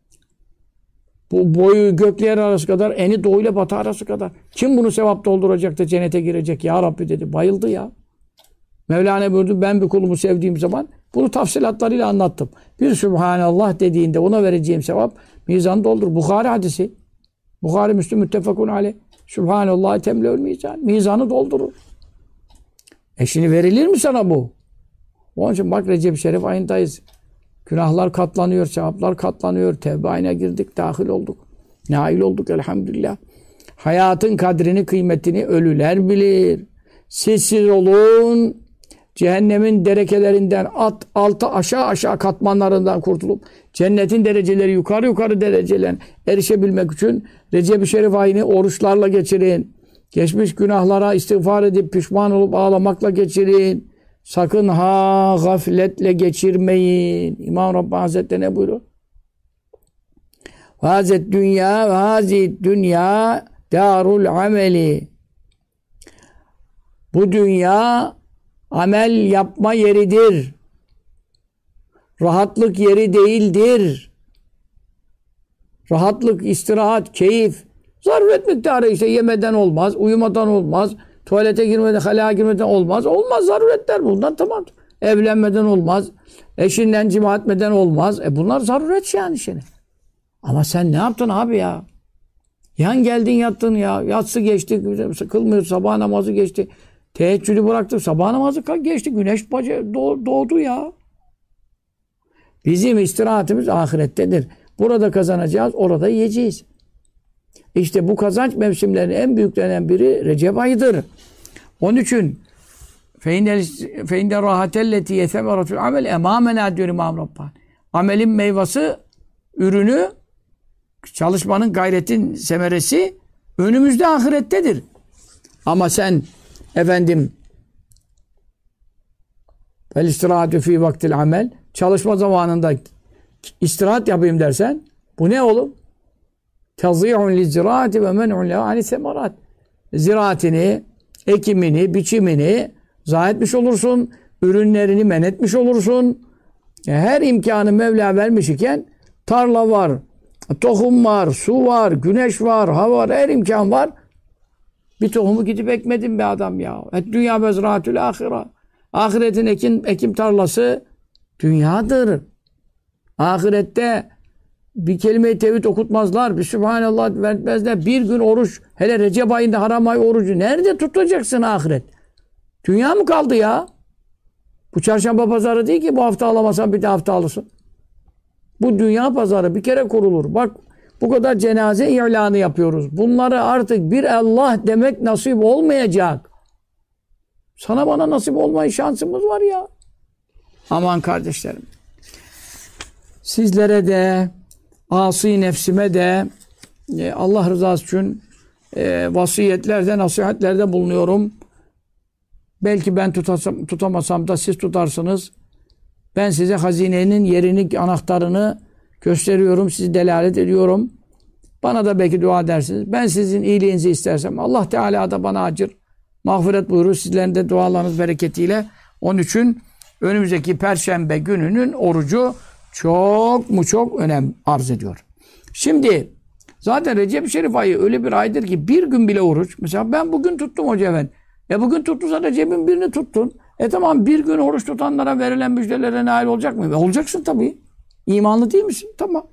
bu boyu gökle yer arası kadar eni doğu ile batı arası kadar. Kim bunu sevap dolduracak da cennete girecek ya Rabbi dedi. Bayıldı ya. Mevlana buyurdu ben bir kulumu sevdiğim zaman bunu tafsilatlarıyla anlattım. Bir Sübhanallah dediğinde ona vereceğim sevap mizanı doldur. Bukhari hadisi. Bukhari Müslüm müttefakun aleyh. Sübhanallah temleül mizan. Mizanı doldurur. Şimdi verilir mi sana bu? Onun için bak Recep Şerif ayındayız. Günahlar katlanıyor, sevaplar katlanıyor. Tevbe ayına girdik, dahil olduk. Nail olduk elhamdülillah. Hayatın kadrini, kıymetini ölüler bilir. Siz olun. Cehennemin derekelerinden altı aşağı katmanlarından kurtulup cennetin dereceleri yukarı derecelerine erişebilmek için Recep-i Şerif ayını oruçlarla geçirin. Geçmiş günahlara istiğfar edip pişman olup ağlamakla geçirin. Sakın ha gafletle geçirmeyin. İmam Rabbani Hazretleri ne buyuruyor? Hazet dünya ve hazit dünya darul ameli. Bu dünya amel yapma yeridir. Rahatlık yeri değildir. Rahatlık, istirahat, keyif, zaruret miktarı işte yemeden olmaz, uyumadan olmaz, tuvalete girmeden, halaya girmeden olmaz. Olmaz zaruretler bundan tamam. Evlenmeden olmaz, eşinden cima etmeden olmaz. Bunlar zaruret yani şimdi. Ama sen ne yaptın abi ya? Yan geldin yattın ya. Yatsı geçti, kılmıyor, sabah namazı geçti. Teheccüdü bıraktık, sabah namazı geçti. Güneş doğdu ya. Bizim istirahatimiz ahirettedir. Burada kazanacağız, orada yiyeceğiz. İşte bu kazanç mevsimlerinin en büyüklerinden biri Recep ayıdır. Onun için فَاِنَّ رَاهَتَلَّتِي يَثَمَرَةُ الْعَمَلِ اَمَامَنَا diyor İmam Rabbani. Amelin meyvası, ürünü, çalışmanın, gayretin semeresi önümüzde ahirettedir. Ama sen efendim vel-istirahatu fî vaktil amel çalışma zamanında istirahat yapayım dersen bu ne oğlum? Tazî'un li-ziraati ve men'un lehu ani-semarat. Ziraatini, ekimini, biçimini zayi etmiş olursun. Ürünlerini men etmiş olursun. Her imkanı Mevla vermiş iken tarla var, tohum var, su var, güneş var, hava var, her imkan var. Bir tohumu gidip ekmedin be adam ya. Dünya mezraatül ahire. Ahiretin ekim tarlası dünyadır. Ahirette bir kelime-i tevhid okutmazlar. Bir Sübhanallah vermezler. Bir gün oruç. Hele Recep ayında haram ay orucu. Nerede tutacaksın ahiret? Dünya mı kaldı ya? Bu çarşamba pazarı değil ki bu hafta alamasan bir de hafta alırsın. Bu dünya pazarı bir kere kurulur. Bak bu kadar cenaze ilanı yapıyoruz. Bunları artık bir Allah demek nasip olmayacak. Sana bana nasip olma şansımız var ya. Aman kardeşlerim. Sizlere de asi nefsime de Allah rızası için vasiyetlerde, nasihatlerde bulunuyorum. Belki ben tutamasam da siz tutarsınız. Ben size hazinenin yerini, anahtarını gösteriyorum, sizi delalet ediyorum. Bana da belki dua edersiniz. Ben sizin iyiliğinizi istersem Allah Teala da bana acır, mağfiret buyurur. Sizlerin de dualarınız bereketiyle. Onun için önümüzdeki Perşembe gününün orucu çok önem arz ediyor. Şimdi zaten Recep-i Şerif ayı öyle bir aydır ki bir gün bile oruç. Mesela ben bugün tuttum hoca efendi. Bugün tuttuysa Recep'in birini tuttun. Tamam bir gün oruç tutanlara verilen müjdelere nail olacak mı? Olacaksın tabii. İmanlı değil misin? Tamam.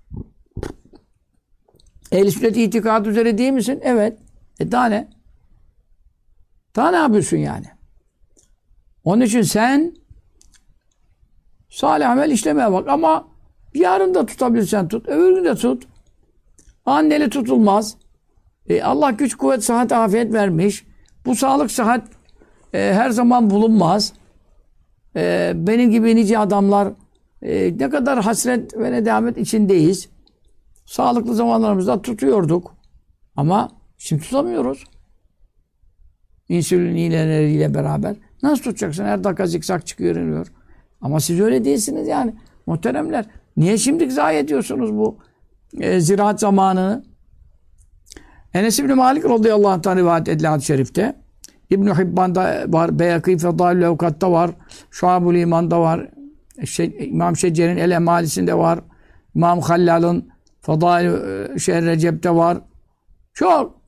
Ehl-i sünnet itikad üzere değil misin? Evet. Daha ne? Daha ne yapıyorsun yani? Onun için sen salih amel işlemeye bak. Ama yarın da tutabilirsen tut. Öbür gün de tut. Anneli tutulmaz. Allah güç, kuvvet, sıhhat, afiyet vermiş. Bu sağlık, sıhhat her zaman bulunmaz. Benim gibi nice adamlar ne kadar hasret ve nedamet içindeyiz. Sağlıklı zamanlarımızda tutuyorduk. Ama şimdi tutamıyoruz. İnsülin iğneleriyle beraber. Nasıl tutacaksın? Her dakika zikzak çıkıyor, iniyor. Ama siz öyle değilsiniz yani. Muhteremler. Niye şimdi zayi ediyorsunuz bu ziraat zamanını? Enes İbni Malik radıyallahu anh'tan rivayet edilen hadis-i şerifte. İbn-i Hibban'da var, Beyakî Fedâil-i Levkat'ta var, Şuab-ül İman'da var, İmam Şeccer'in El-Emalisi'nde var, İmam Hallal'ın Fedâil-i Şehr Recep'te var. Çok.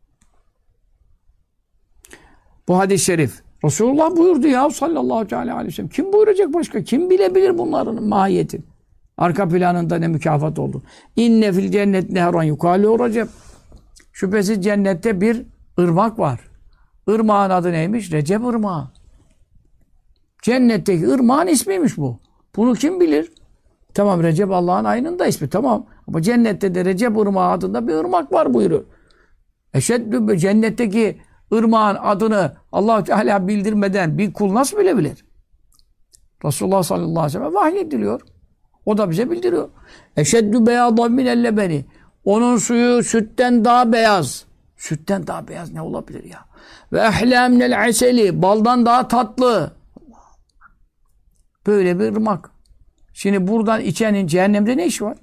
Bu hadis-i şerif. Resulullah buyurdu ya sallallahu aleyhi ve sellem. Kim buyuracak başka? Kim bilebilir bunların mahiyetini? Arka planında ne mükafat oldu. İnne fil cennet nehran yukâlu Recep. Şüphesiz cennette bir ırmak var. Irmağın adı neymiş? Recep Irmağı. Cennetteki ırmağın ismiymiş bu. Bunu kim bilir? Tamam, Recep Allah'ın ayının da ismi, tamam. Ama cennette de Recep Irmağı adında bir ırmak var buyuruyor. Cennetteki ırmağın adını Allah Teala bildirmeden bir kul nasıl bilebilir? Resulullah sallallahu aleyhi ve sellem vahyediliyor. O da bize bildiriyor. Eşeddü beyâdan minel lebeni. Onun suyu sütten daha beyaz. Sütten daha beyaz ne olabilir ya? Ve ehlâ minel aseli. Baldan daha tatlı. Böyle bir ırmak. Şimdi buradan içenin cehennemde ne işi var?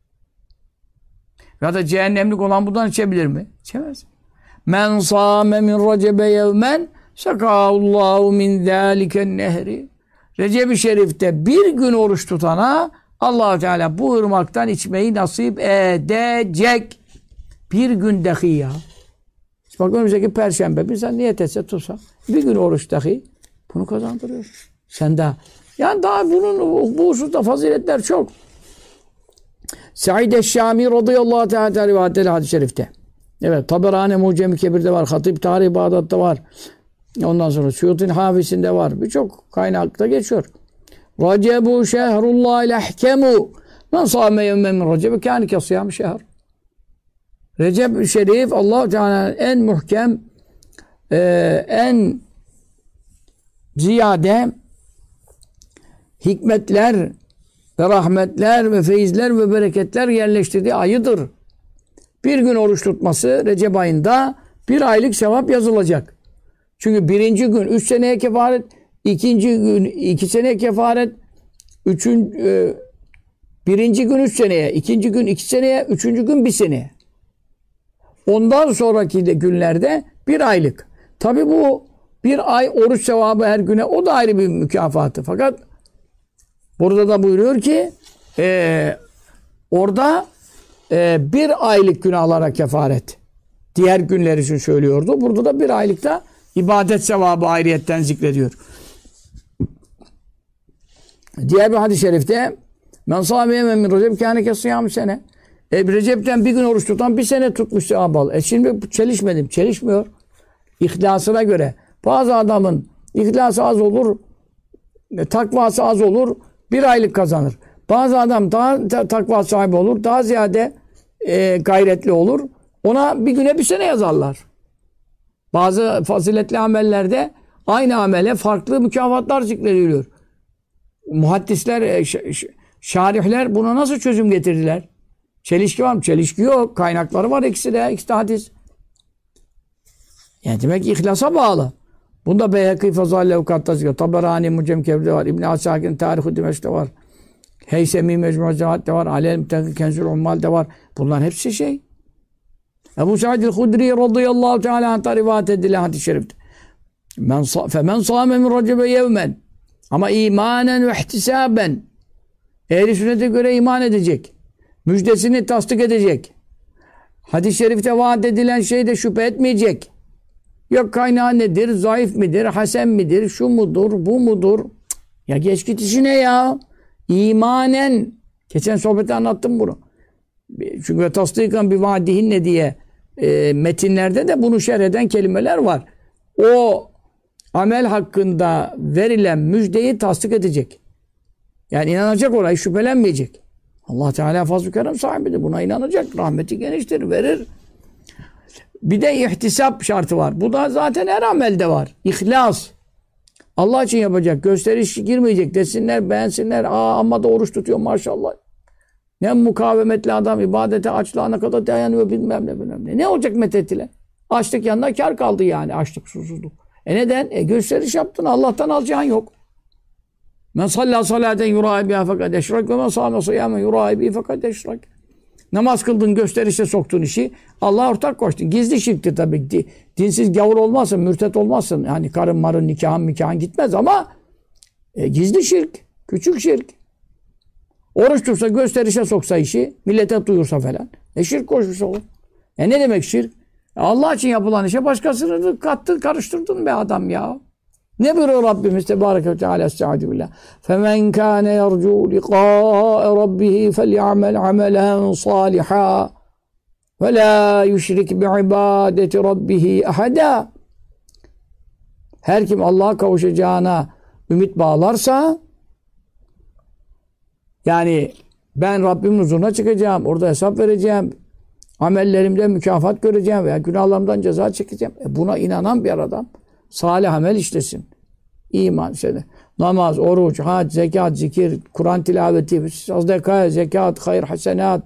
Ya da cehennemlik olan buradan içebilir mi? İçemez. Men sâme min recebe yevmen sekâhullâhu min zâliken nehri. Recep-i Şerif'te bir gün oruç tutana Allah-u Teala bu ırmaktan içmeyi nasip edecek. Bir gün dahi ya. Bak önümüzdeki Perşembe bir sen niyet etse tutsa bir gün oruç dahi bunu kazandırıyor. Sen de yani daha bunun bu hususta faziletler çok. Said eş-Şami radıyallahu teala rivayet edilen hadis-i şerifte. Evet, Taberani Mucem-i Kebir'de var, Hatip Tarih Bağdat'ta var. Ondan sonra Suyut'un Hafis'inde var. Birçok kaynakta geçiyor. Recebu şehrullahil ahkemu. Men sâme yevmen min recebe kâni kesiyâm şehr. Recep-i Şerif Allah-u Teala'nın en muhkem, en ziyade hikmetler ve rahmetler ve feyizler ve bereketler yerleştirdiği ayıdır. Bir gün oruç tutması Recep ayında bir aylık sevap yazılacak. Çünkü birinci gün 3 seneye kefaret, ikinci gün 2 seneye kefaret, birinci gün 3 seneye, ikinci gün 2 seneye, üçüncü gün 1 seneye. Ondan sonraki de günlerde bir aylık. Tabi bu bir ay oruç sevabı her güne, o da ayrı bir mükafatı. Fakat burada da buyuruyor ki orada bir aylık günahlara kefaret. Diğer günler için söylüyordu. Burada da bir aylıkta ibadet sevabı ayrıyetten zikrediyor. Diğer bir hadis-i şerifte men sâme yevmen min recep kâne kesiyâm sene. Recep'ten bir gün oruç tutan bir sene tutmuş sevap al. Şimdi çelişmedim. Çelişmiyor. İhlasına göre. Bazı adamın ihlası az olur, takvası az olur, bir aylık kazanır. Bazı adam daha takva sahibi olur, daha ziyade gayretli olur. Ona bir güne bir sene yazarlar. Bazı faziletli amellerde aynı amele farklı mükafatlar zikrediliyor. Muhaddisler, şarihler buna nasıl çözüm getirdiler? Çelişki var mı? Çelişki yok. Kaynakları var ikisi de. İkisi de hadis. Yani demek ki ihlasa bağlı. Bunda Beyhekî Fezâil Levkat'ta zikrediliyor. Taberani Mucem Kebir'de var. İbn-i Asakir'in Tarih-i Dimeşk'te var. Heysemi Mecmu' Zevat'te var. Alel Mütekkî Kenzül Ummal'de var. Bunların hepsi şey. Ebu Said el-Hudri radıyallahu teala anh'a rivayet edilen hadis-i şerifte. Femen sâme min recebe yevmen. Ama imanen ve ihtisâben. Ehl-i sünnete göre iman edecek. Müjdesini tasdik edecek. Hadis-i şerifte vaat edilen şeyde şüphe etmeyecek. Yok kaynağı nedir, zayıf midir, hasen midir, şu mudur, bu mudur? Ya geç git işine ya. İmanen. Geçen sohbette anlattım bunu. Çünkü tasdikan bir vaadihinne diye metinlerde de bunu şerh eden kelimeler var. O amel hakkında verilen müjdeyi tasdik edecek. Yani inanacak orayı, şüphelenmeyecek. Allah Teala fazl-ı kerem sahibidir. Buna inanacak. Rahmeti geniştir, verir. Bir de ihtisap şartı var. Bu da zaten her amelde var. İhlas. Allah için yapacak. Gösteriş girmeyecek. Desinler, beğensinler. Amma da oruç tutuyor maşallah. Ne mukavemetli adam, ibadete, açlığa ne kadar dayanıyor bilmem ne bilmem ne. Ne olacak methetile? Açlık yanına kar kaldı yani. Açlık, susuzluk. Neden? Gösteriş yaptın. Allah'tan alacağın yok. Men salla salaten yurahi biha fakat eşrak ve men sâme sıyâmen yurahi biha fakat eşrak. Namaz kıldın, gösterişe soktun işi. Allah'a ortak koştun. Gizli şirktir tabii ki. Dinsiz gavur olmazsın, mürtet olmazsın. Yani karın marın, nikahın gitmez ama gizli şirk, küçük şirk. Oruç tutsa, gösterişe soksa işi, millete duyursa falan. Şirk koşmuş olur. Ne demek şirk? Allah için yapılan işe başkasını kattın, karıştırdın be adam ya. Ne buyuruyor Rabbimiz Tebareke ve Teala Estaizu billah. فَمَنْ كَانَ يَرْجُوا لِقَاءَ رَبِّهِ فَلْيَعْمَلْ عَمَلًا صَالِحًا وَلَا يُشْرِكْ بِعِبَادَةِ رَبِّهِ أَحَدًا. Her kim Allah'a kavuşacağına ümit bağlarsa, yani ben Rabbimin huzuruna çıkacağım, orada hesap vereceğim, amellerimden mükafat göreceğim veya günahlarımdan ceza çekeceğim. Buna inanan bir adam salih amel işlesin. İman, namaz, oruç, hac, zekat, zikir, Kur'an tilaveti, sadaka, zekat, hayır, hasenat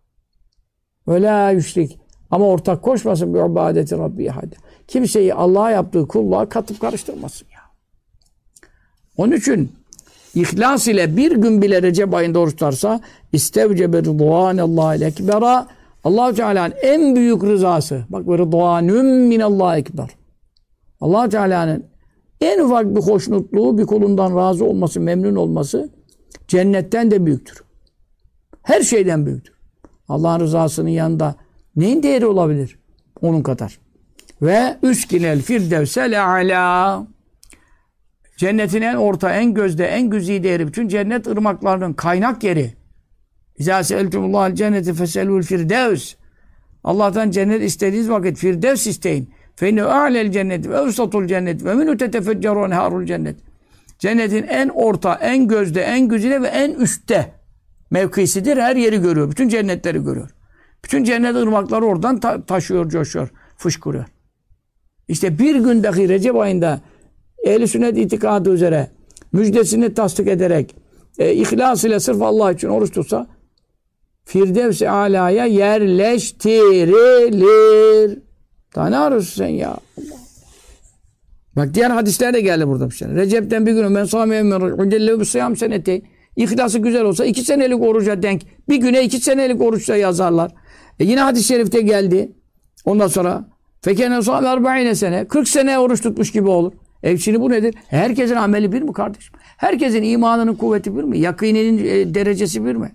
ve la yüşrik. Ama ortak koşmasın bir ibadeti Rabbi hadi. Kimseyi Allah'a yaptığı kulluğa katıp karıştırmasın ya. Onun için İhlas ile bir gün bile Recep ayında oruç tutarsa istevcebe rıdvânellahi ekberâ, Allah-u Teala'nın en büyük rızası. Bak böyle rıdvânüm minallâhi ekber. Allah Teala'nın en ufak bir hoşnutluğu, bir kulundan razı olması, memnun olması cennetten de büyüktür. Her şeyden büyüktür. Allah'ın rızasının yanında neyin değeri olabilir? Onun kadar. Ve üskinel firdevsel a'lâ. Cennetin en orta, en gözde, en güzide yeri, bütün cennet ırmaklarının kaynak yeri. İzâ seeltumullâhel cenneti feselûl firdevs. Allah'tan cennet istediğiniz vakit firdevs isteyin. فَاِنَّ اَعْلَى الْجَنَّةِ وَاَوْسَطُ الْجَنَّةِ وَمِنُ تَتَفَجَّرُ اَنْهَارُ الْجَنَّةِ. Cennetin en orta, en gözde, en güzide ve en üstte mevkisidir. Her yeri görüyor. Bütün cennetleri görüyor. Bütün cennet ırmakları oradan taşıyor, coşuyor, fışkırıyor. İşte bir gün dahi Recep ayında ehl-i sünnet itikadı üzere müjdesini tasdik ederek ihlas ile sırf Allah için oruç tutsa Firdevs-i Alâ'ya yerleştirilir. Daha ne arıyorsun sen ya? Allah. Bak diğer hadisler de geldi burada bir şey. Recep'ten bir gün men sâme udellehu bis-sıyâm seneti. İhlası güzel olsa 2 senelik oruca denk. Bir güne 2 senelik oruçta yazarlar. Yine hadis-i şerifte geldi. Ondan sonra fekene sâme 40 sene. 40 sene oruç tutmuş gibi olur. Şimdi bu nedir? Herkesin ameli bir mi kardeşim? Herkesin imanının kuvveti bir mi? Yakîninin derecesi bir mi?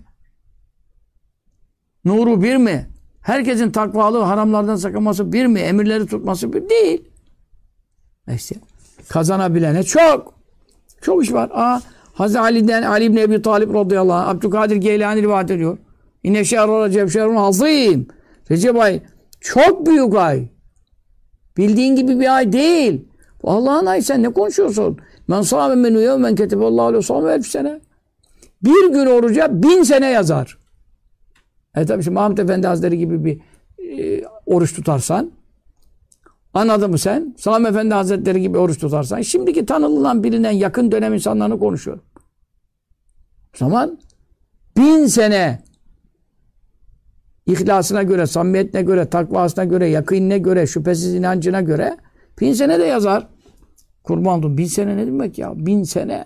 Nuru bir mi? Herkesin takvalı, haramlardan sakınması bir mi? Emirleri tutması bir değil. İşte kazanabilene çok. Çok iş var. Hazreti Ali İbni Ebi Talib radıyallahu anh, Abdülkadir Geylani rivayet ediyor. İnne şehre Recep şehrun azîm. Recep ay çok büyük ay. Bildiğin gibi bir ay değil. Allah'ın ayı, sen ne konuşuyorsun? Men sâme menü yevmen keteballahu aleyhi sâme 1000 sene. Bir gün oruca 1000 sene yazar. Tabii şimdi Mahmud Efendi Hazretleri gibi bir oruç tutarsan, anladın mı sen? Sami Efendi Hazretleri gibi oruç tutarsan, şimdiki tanınan, bilinen, yakın dönem insanlarını konuşuyorum. O zaman 1000 sene ihlasına göre, samimiyetine göre, takvasına göre, yakınine göre, şüphesiz inancına göre 1000 sene de yazar. Kurban oldum. 1000 sene ne demek ya? 1000 sene.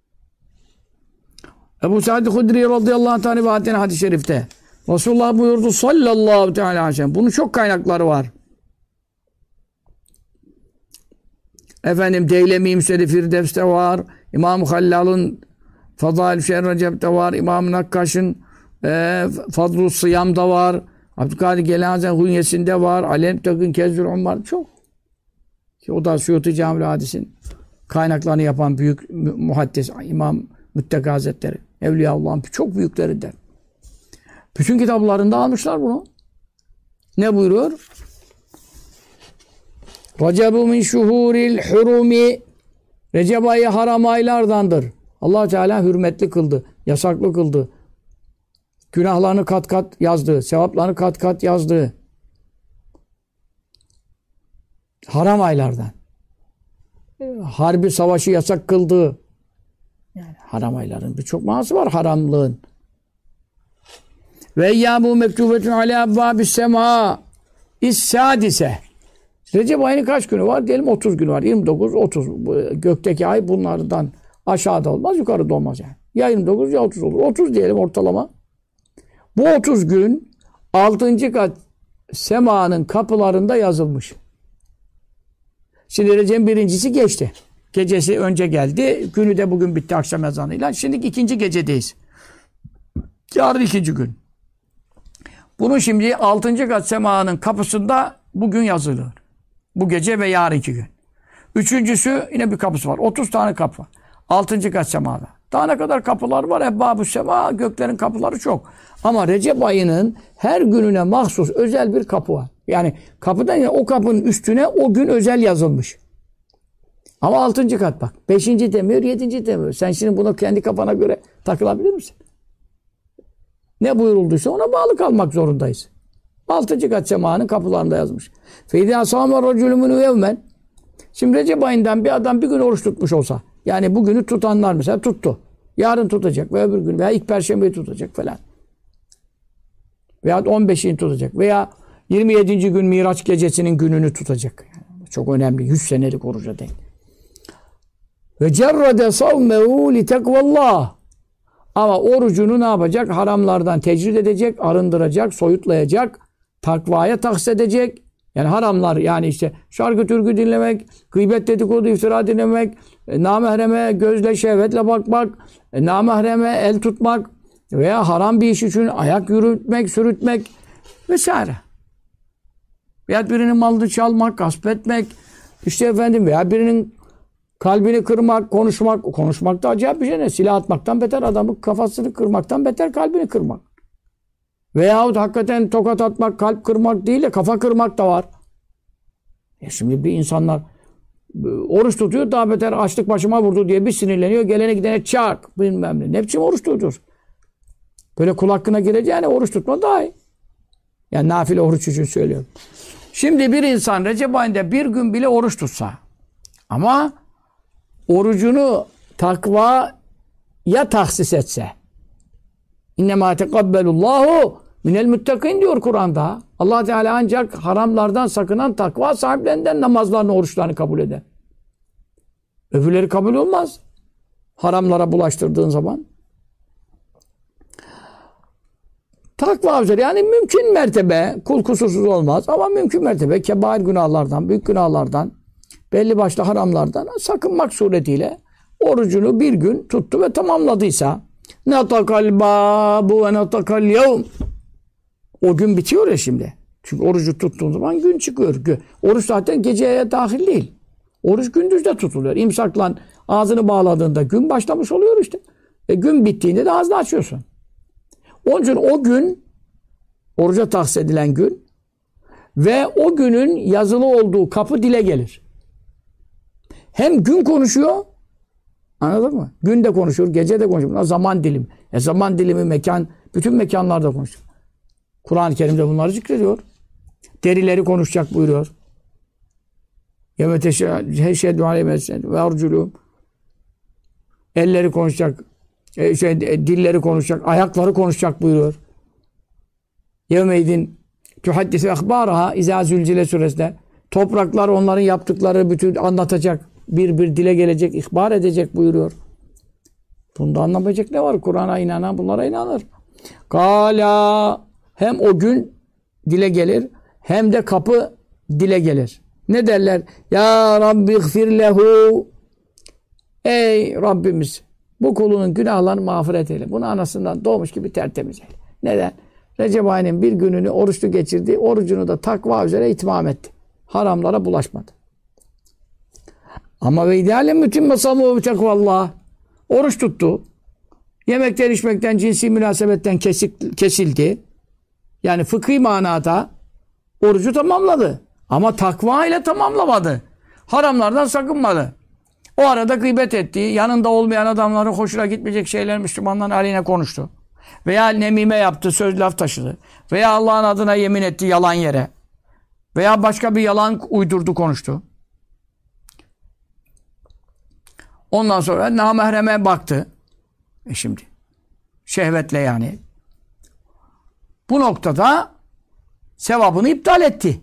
Ebu Sa'id Hudri radıyallahu anh rivayetine hadis-i şerifte Resulullah buyurdu sallallahu teala aleyhi ve sellem. Bunun çok kaynakları var. Efendim Deylemi Müsned-i Firdevs'te var. İmam-ı Hallal'ın Fadail-i Şehr Recep'te var. İmam-ı Nakkaş'ın Fadl-ı Sıyam'da var. Abdülkadir Geylani Hunyesi'nde var. Alem Takın Kezzül Ummar. Çok. O da Suyuti Camil Hadis'in kaynaklarını yapan büyük muhaddis İmam Müttaka Hazretleri. Evliyaullah'ın çok büyüklerinden. Bütün kitaplarında almışlar bunu. Ne buyuruyor? Recebu min şuhuril hurumi. Recep ayı haram aylardandır. Allah Teala hürmetli kıldı, yasaklı kıldı. Günahlarını kat kat yazdı, sevaplarını kat kat yazdı. Haram aylardan. harbi savaşı yasak kıldığı. Yani haram ayların birçok manası var haramlığın. Ve eyyâmû mektûbetun alâ ebbâbis semâ is-sâdise. Recep ayının kaç günü var? Diyelim 30 günü var. 29, 30. Gökteki ay bunlardan aşağıda olmaz, yukarıda olmaz yani. Ya 29 ya 30 olur. 30 diyelim ortalama. Bu 30 gün 6. kat semanın kapılarında yazılmış. Şimdi Recep'in birincisi geçti. Gecesi önce geldi. Günü de bugün bitti akşam ezanıyla. Şimdi ikinci gecedeyiz. Yarın ikinci gün. Bunun şimdi 6. kat semanın kapısında bugün yazılır. Bu gece ve yarınki gün. Üçüncüsü yine bir kapısı var. 30 tane kapı var. 6. kat semada. Daha ne kadar kapılar var? Ebbâb-ı sema, göklerin kapıları çok. Ama Recep ayının her gününe mahsus özel bir kapı var. Yani kapıdan yani o kapının üstüne o gün özel yazılmış. Ama 6. kat bak. 5. demiyor, 7. demiyor. Sen şimdi buna kendi kafana göre takılabilir misin? Ne buyurulduysa ona bağlı kalmak zorundayız. 6. kat semanın kapılarında yazmış. فَاِذَا صَامَ رَجُلُ مِنُ يَوْمًا. Şimdi Recep ayından bir adam bir gün oruç tutmuş olsa, yani bugünü tutanlar mesela tuttu. Yarın tutacak veya öbür gün veya ilk perşembeyi tutacak falan. Veya 15'ini tutacak veya 27. gün Miraç gecesinin gününü tutacak. Yani çok önemli. 100 senelik oruca denk. Ve cerrede savmehu li tekvallah. Ama orucunu ne yapacak? Haramlardan tecrid edecek, arındıracak, soyutlayacak, takvaya tahsis edecek. Yani haramlar yani işte şarkı türkü dinlemek, gıybet dedikodu iftira dinlemek, namahreme gözle şehvetle bakmak, namahreme el tutmak veya haram bir iş için ayak yürütmek, sürütmek vesaire. Veya birinin malını çalmak, gasp etmek, işte efendim veya birinin kalbini kırmak, konuşmak. Konuşmak da acayip bir şey ne? Silah atmaktan beter, adamın kafasını kırmaktan beter kalbini kırmak. Veyahut hakikaten tokat atmak, kalp kırmak değil de kafa kırmak da var. Şimdi bir insanlar oruç tutuyor, daha beter açlık başıma vurdu diye bir sinirleniyor. Gelene gidene çak bilmem ne. Ne biçim oruç tutuyor? Böyle kul hakkına gireceğine oruç tutma daha iyi. Yani nafile oruç için söylüyorum. Şimdi bir insan Recep ayında bir gün bile oruç tutsa ama orucunu takvaya tahsis etse, İnnemâ teqabbelullahu minel muttakin diyor Kur'an'da. Allah Teala ancak haramlardan sakınan takva sahiplerinden namazlarını, oruçlarını kabul eder. Öbürleri kabul olmaz. Haramlara bulaştırdığın zaman. Takva üzere yani mümkün mertebe, kul kusursuz olmaz ama mümkün mertebe kebair günahlardan, büyük günahlardan, belli başlı haramlardan sakınmak suretiyle orucunu bir gün tuttu ve tamamladıysa natakal babu ve natakal yevm. O gün bitiyor ya şimdi. Çünkü orucu tuttuğun zaman gün çıkıyor. Oruç zaten geceye dahil değil. Oruç gündüzde tutuluyor. İmsakla ağzını bağladığında gün başlamış oluyor işte. Gün bittiğinde de ağzını açıyorsun. Onun için o gün oruca tahsis edilen gün ve o günün yazılı olduğu kapı dile gelir. Hem gün konuşuyor, anladın mı? Gün de konuşur, gece de konuşur. Bunlar zaman dilimi. Zaman dilimi, mekan, bütün mekanlarda konuşur. Kur'an-ı Kerim'de bunları zikrediyor. Derileri konuşacak buyuruyor. Yevme teşhedü aleyhim ve arculûhum. Elleri konuşacak, dilleri konuşacak, ayakları konuşacak buyuruyor. Yevmeydin tuhaddise ehbâraha izâ zülcile suresinde. Topraklar onların yaptıkları bütün anlatacak. Bir dile gelecek, ihbar edecek buyuruyor. Bunda anlamayacak ne var? Kur'an'a inanan bunlara inanır. Kâlâ hem o gün dile gelir hem de kapı dile gelir. Ne derler? Ya Rabbi gfir lehu. Ey Rabbimiz bu kulunun günahlarını mağfiret eyle. Bunu anasından doğmuş gibi tertemiz eyle. Neden? Recep ayının bir gününü oruçlu geçirdi. Orucunu da takva üzere itmam etti. Haramlara bulaşmadı. Ama ve idealen mütimme samu ve tekvallah. Oruç tuttu. Yemekten, içmekten, cinsi münasebetten kesildi. Yani fıkhi manada orucu tamamladı. Ama takva ile tamamlamadı. Haramlardan sakınmadı. O arada gıybet etti. Yanında olmayan adamların hoşuna gitmeyecek şeyler Müslümanların aleyhine konuştu. Veya nemime yaptı, söz laf taşıdı. Veya Allah'ın adına yemin etti yalan yere. Veya başka bir yalan uydurdu, konuştu. Ondan sonra namahreme baktı. Şimdi şehvetle yani. Bu noktada sevabını iptal etti.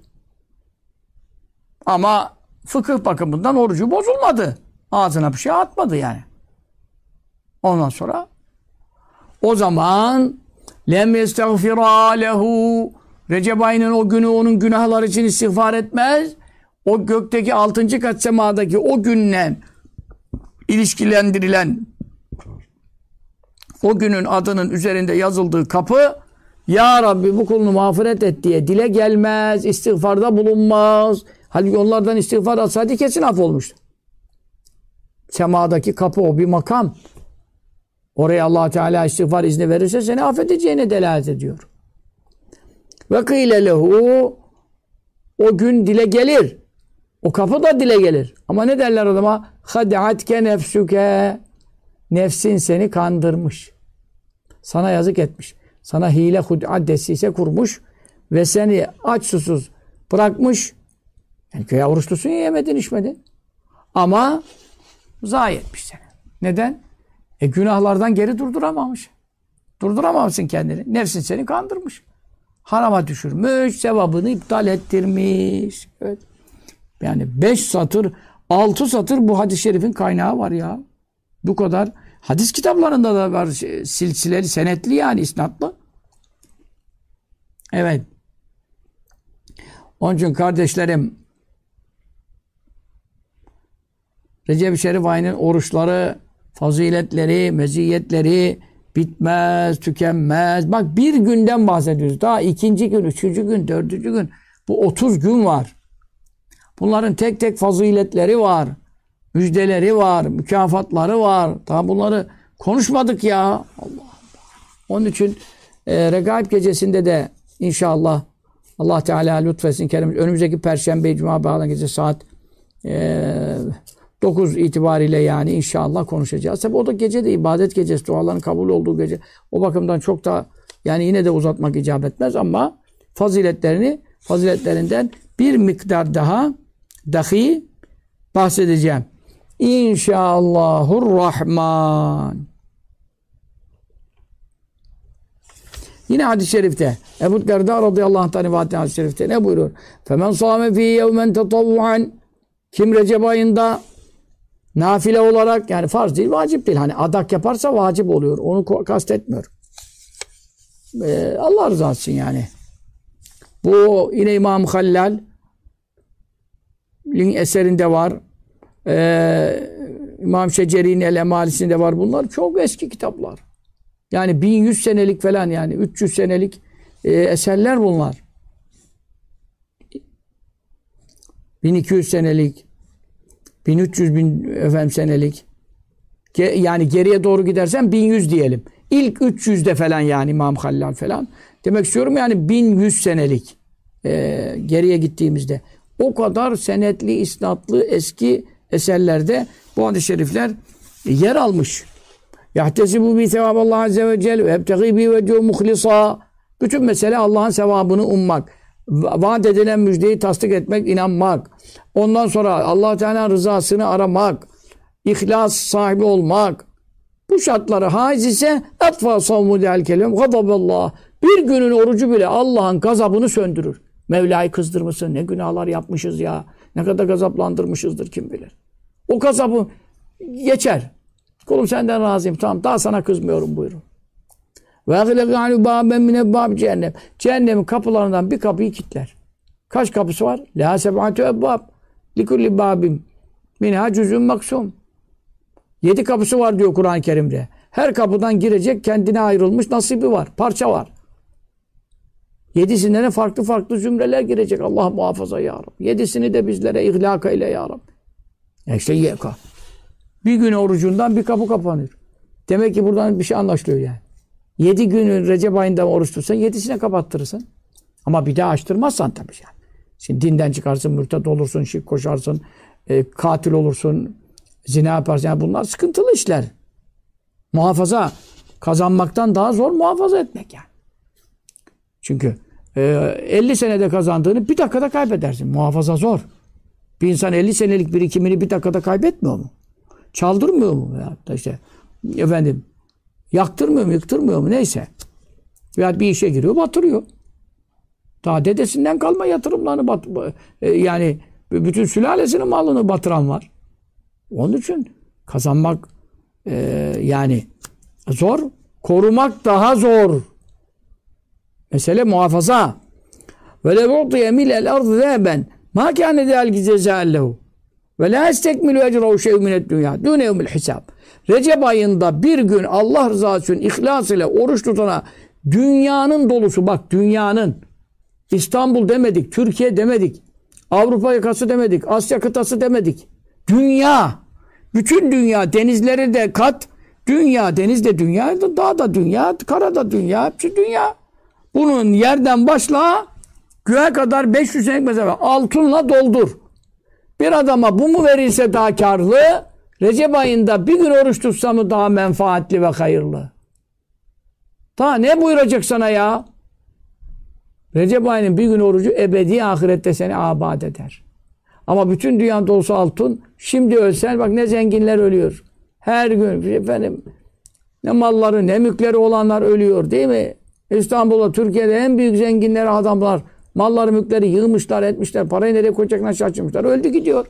Ama fıkıh bakımından orucu bozulmadı. Ağzına bir şey atmadı yani. Ondan sonra o zaman lem yestagfira lehu, Recep ayının o günü onun günahlar için istiğfar etmez. O gökteki 6. kat semadaki o günle ilişkilendirilen o günün adının üzerinde yazıldığı kapı, Ya Rabbi bu kulunu mağfiret et diye dile gelmez, istiğfarda bulunmaz. Halbuki onlardan istiğfar alsaydı kesin affolmuştu. Semadaki kapı o bir makam. Oraya Allah Teala istiğfar izni verirse seni affedeceğine delalet ediyor. Ve kıyle lehu, o gün dile gelir. O kapı da dile gelir. Ama ne derler adama? Hadiatke nefsuke, nefsin seni kandırmış. Sana yazık etmiş. Sana hile hud'at desise kurmuş ve seni aç susuz bırakmış. Yani köye oruçlusun ya, yemedin içmedin. Ama zayi etmiş seni. Neden? Günahlardan geri durduramamış. Durduramamışsın kendini. Nefsin seni kandırmış. Harama düşürmüş, sevabını iptal ettirmiş. Evet. Yani 5 satır, 6 satır bu hadis-i şerifin kaynağı var ya. Bu kadar. Hadis kitaplarında da var. Silsileli, senetli yani, isnatlı. Evet. Onun için kardeşlerim, Recep-i Şerif ayının oruçları, faziletleri, meziyetleri bitmez, tükenmez. Bak bir günden bahsediyoruz. Daha 2. gün, 3. gün, 4. gün. Bu 30 gün var. Bunların tek tek faziletleri var. Müjdeleri var, mükafatları var. Daha bunları konuşmadık ya. Allah Allah. Onun için Regaib gecesinde de inşallah Allah Teala lütfetsin kerim. Önümüzdeki Perşembe Cuma bağlan gece saat 9 itibariyle yani inşallah konuşacağız. Tabi o da gece de ibadet gecesi, duaların kabul olduğu gece. O bakımdan çok da yani yine de uzatmak icap etmez ama faziletlerinden bir miktar daha dahi bahsedeceğim. İnşallahurrahman. Yine hadis-i şerifte Ebu Derda radıyallahu anh'tan rivayet hadis-i şerifte ne buyuruyor? Femen sâme fî yevmen tetavvuan, kim Recep ayında nafile olarak, yani farz değil, vacip değil. Hani adak yaparsa vacip oluyor. Onu kastetmiyor. Allah rızası için yani. Bu yine İmam Hallal'in eserinde var. İmam Şeceri'nin El-Emalisi'nde var. Bunlar çok eski kitaplar. Yani 1100 senelik falan, yani 300 senelik eserler bunlar. 1200 senelik, 1300 senelik. Yani geriye doğru gidersen 1100 diyelim. İlk 300'de falan yani İmam Hallal falan. Demek istiyorum yani 1100 senelik geriye gittiğimizde. O kadar senetli, isnatlı eski eserlerde bu hadis-i şerifler yer almış. Yahtesibu bi sevaballah azze ve celle ve ebtegi bi vecu muhlisa. Bütün mesele Allah'ın sevabını ummak. Vaat edilen müjdeyi tasdik etmek, inanmak. Ondan sonra Allah Teala rızasını aramak. İhlas sahibi olmak. Bu şartları haiz ise etfa savmu del kelim gadaballah. Bir günün orucu bile Allah'ın gazabını söndürür. Mevla'yı kızdırmışsın. Ne günahlar yapmışız ya. Ne kadar gazaplandırmışızdır kim bilir. O gazabı geçer. Kulum senden razıyım. Tamam, daha sana kızmıyorum buyurun. Ve ahlekâlu bâben minebâb cehennem. Cehennemin kapılarından bir kapıyı kilitler. Kaç kapısı var? Lâ seb'atü ebbâb. Likulli bâbim minhâ cüzün maksum. 7 kapısı var diyor Kur'an-ı Kerim'de. Her kapıdan girecek kendine ayrılmış nasibi var. Parça var. 7'sinde de farklı farklı zümreler girecek. Allah muhafaza ya Rabbi. 7'sini de bizlere ihlak eyle ya Rabbi. İşte yeka. Bir gün orucundan bir kapı kapanır. Demek ki buradan bir şey anlaşılıyor yani. 7 günü Recep ayında oruç tutsan 7'sine kapattırırsın. Ama bir daha açtırmazsan tabii yani. Şimdi dinden çıkarsın, mürted olursun, şirk koşarsın, katil olursun, zina yaparsın. Yani bunlar sıkıntılı işler. Muhafaza kazanmaktan daha zor muhafaza etmek yani. Çünkü 50 senede kazandığını bir dakikada kaybedersin. Muhafaza zor. Bir insan 50 senelik birikimini bir dakikada kaybetmiyor mu? Çaldırmıyor mu? Ya da işte efendim yaktırmıyor mu, yıktırmıyor mu? Neyse. Veya bir işe giriyor, batırıyor. Daha dedesinden kalma yatırımlarını yani bütün sülalesinin malını batıran var. Onun için kazanmak yani zor, korumak daha zor. Mesele muhafaza. Ve levu'tiye mil'el ardı zâben mâ kâne zâliki cezâ'ellehu ve lâ estekmilu ecrehu şey'un mined-dünyâ dûne yevmil hisâb. Recep ayında bir gün Allah rızası için ihlas ile oruç tutana dünyanın dolusu, bak dünyanın, İstanbul demedik, Türkiye demedik, Avrupa yakası demedik, Asya kıtası demedik. Dünya, bütün dünya, denizleri de kat, dünya, deniz de dünya, dağ da dünya, kara da dünya, hepsi dünya. Bunun yerden başla, göğe kadar 500 senelik mesafe altınla doldur. Bir adama bu mu verilse daha karlı, Recep ayında bir gün oruç tutsa mı daha menfaatli ve hayırlı? Daha ne buyuracak sana ya? Recep ayının bir gün orucu ebedi ahirette seni abad eder. Ama bütün dünya dolusu altın, şimdi ölsen bak ne zenginler ölüyor. Her gün efendim ne malları ne mülkleri olanlar ölüyor değil mi? İstanbul'da, Türkiye'de en büyük zenginler adamlar malları mülkleri yığmışlar etmişler. Parayı nereye koyacaklar şaşırmışlar. Öldü gidiyor.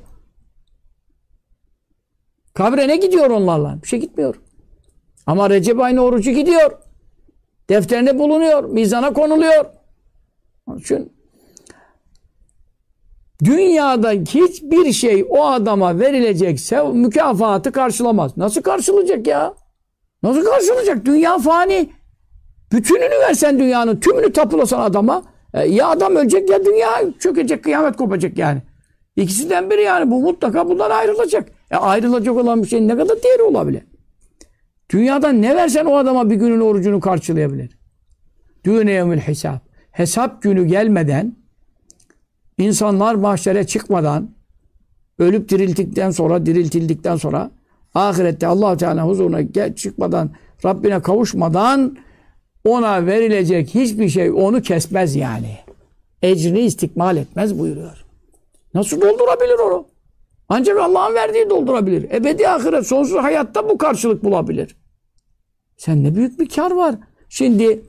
Kabre ne gidiyor onlarla? Bir şey gitmiyor. Ama Recep ayının orucu gidiyor. Defterine bulunuyor. Mizana konuluyor. Onun için dünyada hiçbir şey o adama verilecek mükafatı karşılamaz. Nasıl karşılayacak ya? Nasıl karşılayacak? Dünya fani. Bütününü versen dünyanın, tümünü tapulasan adama, ya adam ölecek ya dünya çökecek, kıyamet kopacak yani. İkisinden biri yani. Bu mutlaka bundan ayrılacak. Ayrılacak olan bir şeyin ne kadar değeri olabilir? Dünyadan ne versen o adama bir günün orucunu karşılayabilir. Dûne yevmil hisâb. Hesap günü gelmeden, insanlar mahşere çıkmadan, ölüp diriltildikten sonra, ahirette Allah Teala huzuruna çıkmadan, Rabbine kavuşmadan ona verilecek hiçbir şey onu kesmez yani. Ecrini istikmal etmez buyuruyor. Nasıl doldurabilir onu? Ancak Allah'ın verdiği doldurabilir. Ebedi ahiret, sonsuz hayatta bu karşılık bulabilir. Sen ne büyük bir kar var. Şimdi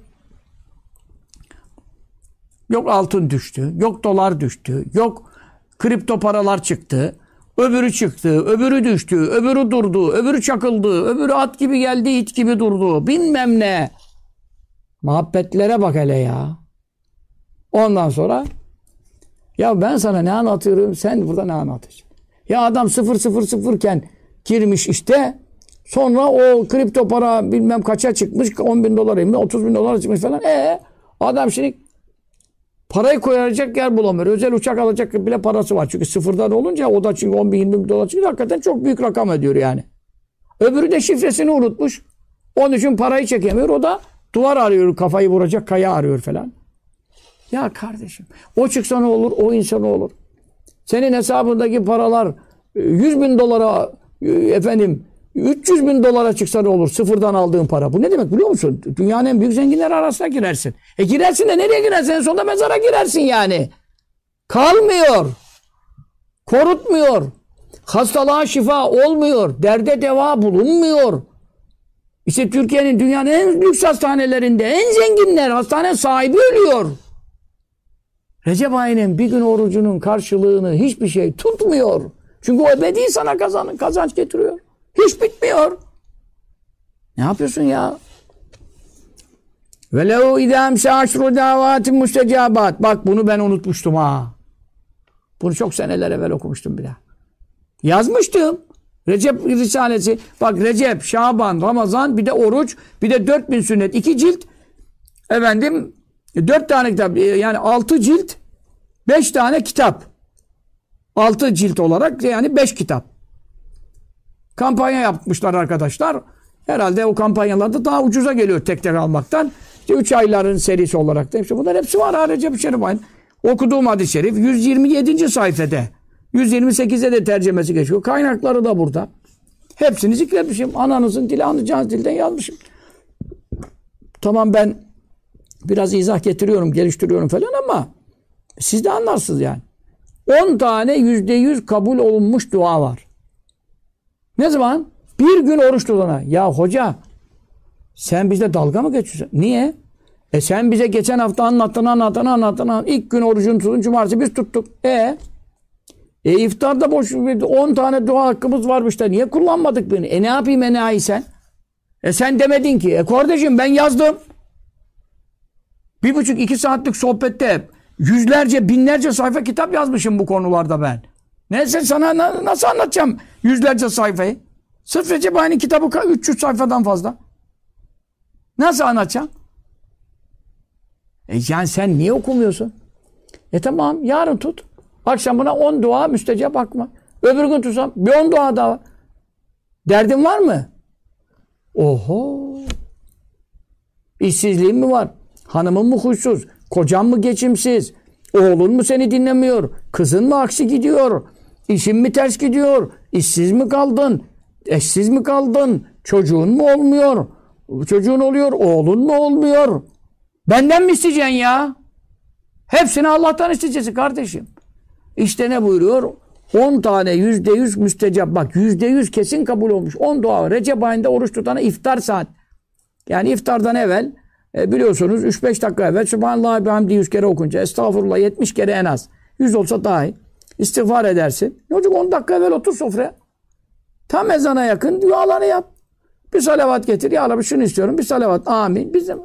yok altın düştü, yok dolar düştü, yok kripto paralar çıktı, öbürü çıktı, öbürü düştü, öbürü durdu, öbürü çakıldı, öbürü at gibi geldi, it gibi durdu, bilmem ne. Muhabbetlere bak hele ya. Ondan sonra ya ben sana ne anlatıyorum, sen burada ne anlatacaksın? Ya adam 000 iken girmiş işte, sonra o kripto para bilmem kaça çıkmış, 10.000 dolara, 30.000 dolara çıkmış falan. Adam şimdi parayı koyacak yer bulamıyor. Özel uçak alacak bile parası var. Çünkü sıfırdan olunca o da çünkü 10.000-20.000 dolar çıkıyor. Hakikaten çok büyük rakam ediyor yani. Öbürü de şifresini unutmuş. Onun için parayı çekemiyor. O da duvar arıyor, kafayı vuracak kaya arıyor falan. Ya kardeşim, o çıksa ne olur, o insan olur. Senin hesabındaki paralar 100.000 dolara, efendim 300.000 dolara çıksa ne olur? Sıfırdan aldığın para. Bu ne demek biliyor musun? Dünyanın en büyük zenginleri arasına girersin. Girersin de nereye girersin? En sonunda mezara girersin yani. Kalmıyor. Korutmuyor. Hastalığa şifa olmuyor. Derde deva bulunmuyor. İşte Türkiye'nin dünyanın en lüks hastanelerinde en zenginler, hastane sahibi ölüyor. Recep ayının bir gün orucunun karşılığını hiçbir şey tutmuyor. Çünkü o ebedi sana kazanç getiriyor. Hiç bitmiyor. Ne yapıyorsun ya? وَلَوْ اِذَا اَمْسَ عَشْرُ دَعَوَاتٍ مُسْتَجَابَاتٍ. Bak bunu ben unutmuştum ha. Bunu çok seneler evvel okumuştum bir daha. Yazmıştım. Recep Risalesi. Bak Recep, Şaban, Ramazan, bir de oruç, bir de 4000 sünnet. 2 cilt. Efendim 4 tane kitap. Yani 6 cilt. 5 tane kitap. 6 cilt olarak yani 5 kitap. Kampanya yapmışlar arkadaşlar. Herhalde o kampanyalarda daha ucuza geliyor tek tek almaktan. İşte 3 ayların serisi olarak da. İşte bunlar hepsi var. Recep Şerif ayın. Okuduğum hadis-i şerif 127. sayfede. 128'de de tercemesi geçiyor. Kaynakları da burada. Hepsini zikretmişim. Ananızın dili, anlayacağınız dilden yazmışım. Tamam ben biraz izah getiriyorum, geliştiriyorum falan ama siz de anlarsınız yani. 10 tane %100 kabul olunmuş dua var. Ne zaman? Bir gün oruç tutana. Ya hoca sen bizle dalga mı geçiyorsun? Niye? Sen bize geçen hafta anlattın. İlk gün orucunu tutun. Cumartesi biz tuttuk. İftarda boş 10 tane dua hakkımız varmış da niye kullanmadık beni? Ne yapayım enayi sen? Sen demedin ki. Kardeşim ben yazdım. 1,5-2 saatlik sohbette yüzlerce, binlerce sayfa kitap yazmışım bu konularda ben. Neyse sana nasıl anlatacağım yüzlerce sayfayı? Sırf Recep Ay'ın kitabı 300 sayfadan fazla. Nasıl anlatacağım? Yani sen niye okumuyorsun? Tamam yarın tut. Akşamına 10 dua müstecap bakma. Öbür gün tutsam bir 10 dua daha var. Derdin var mı? Oho. İşsizliğin mi var? Hanımın mı huysuz? Kocan mı geçimsiz? Oğlun mu seni dinlemiyor? Kızın mı aksi gidiyor? İşin mi ters gidiyor? İşsiz mi kaldın? Eşsiz mi kaldın? Çocuğun mu olmuyor? Çocuğun oluyor, oğlun mu olmuyor? Benden mi isteyeceksin ya? Hepsini Allah'tan isteyeceksin kardeşim. İşte ne buyuruyor? 10 tane %100 müstecap. Bak %100 kesin kabul olmuş. 10 dua. Recep ayında oruç tutana iftar saat. Yani iftardan evvel biliyorsunuz 3-5 dakika evvel Sübhanallah ve hamdi 100 kere okunca estağfurullah 70 kere en az. 100 olsa daha iyi. İstiğfar edersin. Çocuk 10 dakika evvel otur sofraya. Tam ezana yakın dualarını yap. Bir salavat getir. Ya Rabbi şunu istiyorum. Bir salavat. Amin. Bizim.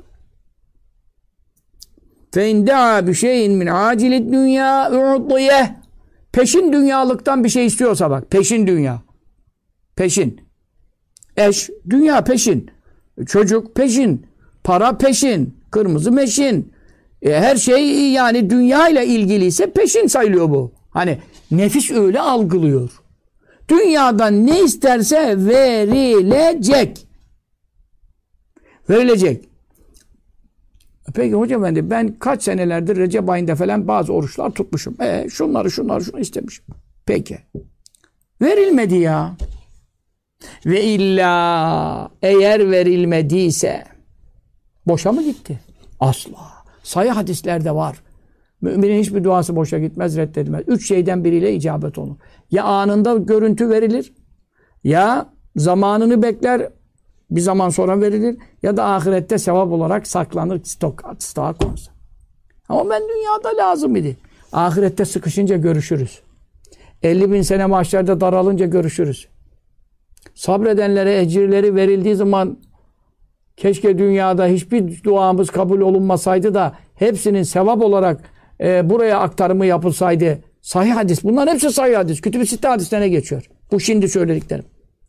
فَاِنْ دَعَا بِشَيْءٍ مِنْ عَاجِلِ الدُّنْيَا اُعْطِيَهِ Peşin dünyalıktan bir şey istiyorsa bak. Peşin dünya. Peşin. Eş, dünya peşin. Çocuk peşin. Para peşin. Kırmızı meşin. Her şey yani dünya ile ilgiliyse peşin sayılıyor bu. Hani nefis öyle algılıyor. Dünyadan ne isterse verilecek. Verilecek. Peki hocam ben kaç senelerdir Recep ayında falan bazı oruçlar tutmuşum. Şunu istemişim. Peki. Verilmedi ya. Ve illa eğer verilmediyse boşa mı gitti? Asla. Sayı hadislerde var. Müminin hiçbir duası boşa gitmez, reddedilmez. 3 şeyden biriyle icabet olur. Ya anında görüntü verilir, ya zamanını bekler, bir zaman sonra verilir, ya da ahirette sevap olarak saklanır, stoğa konur. Ama ben dünyada lazım idi. Ahirette sıkışınca görüşürüz. 50.000 sene mahşerde daralınca görüşürüz. Sabredenlere ecirleri verildiği zaman keşke dünyada hiçbir duamız kabul olunmasaydı da hepsinin sevap olarak buraya aktarımı yapılsaydı. Sahih hadis. Bunların hepsi sahih hadis. Kütüb-i Sitte hadislerine geçiyor. Bu şimdi söylediklerim.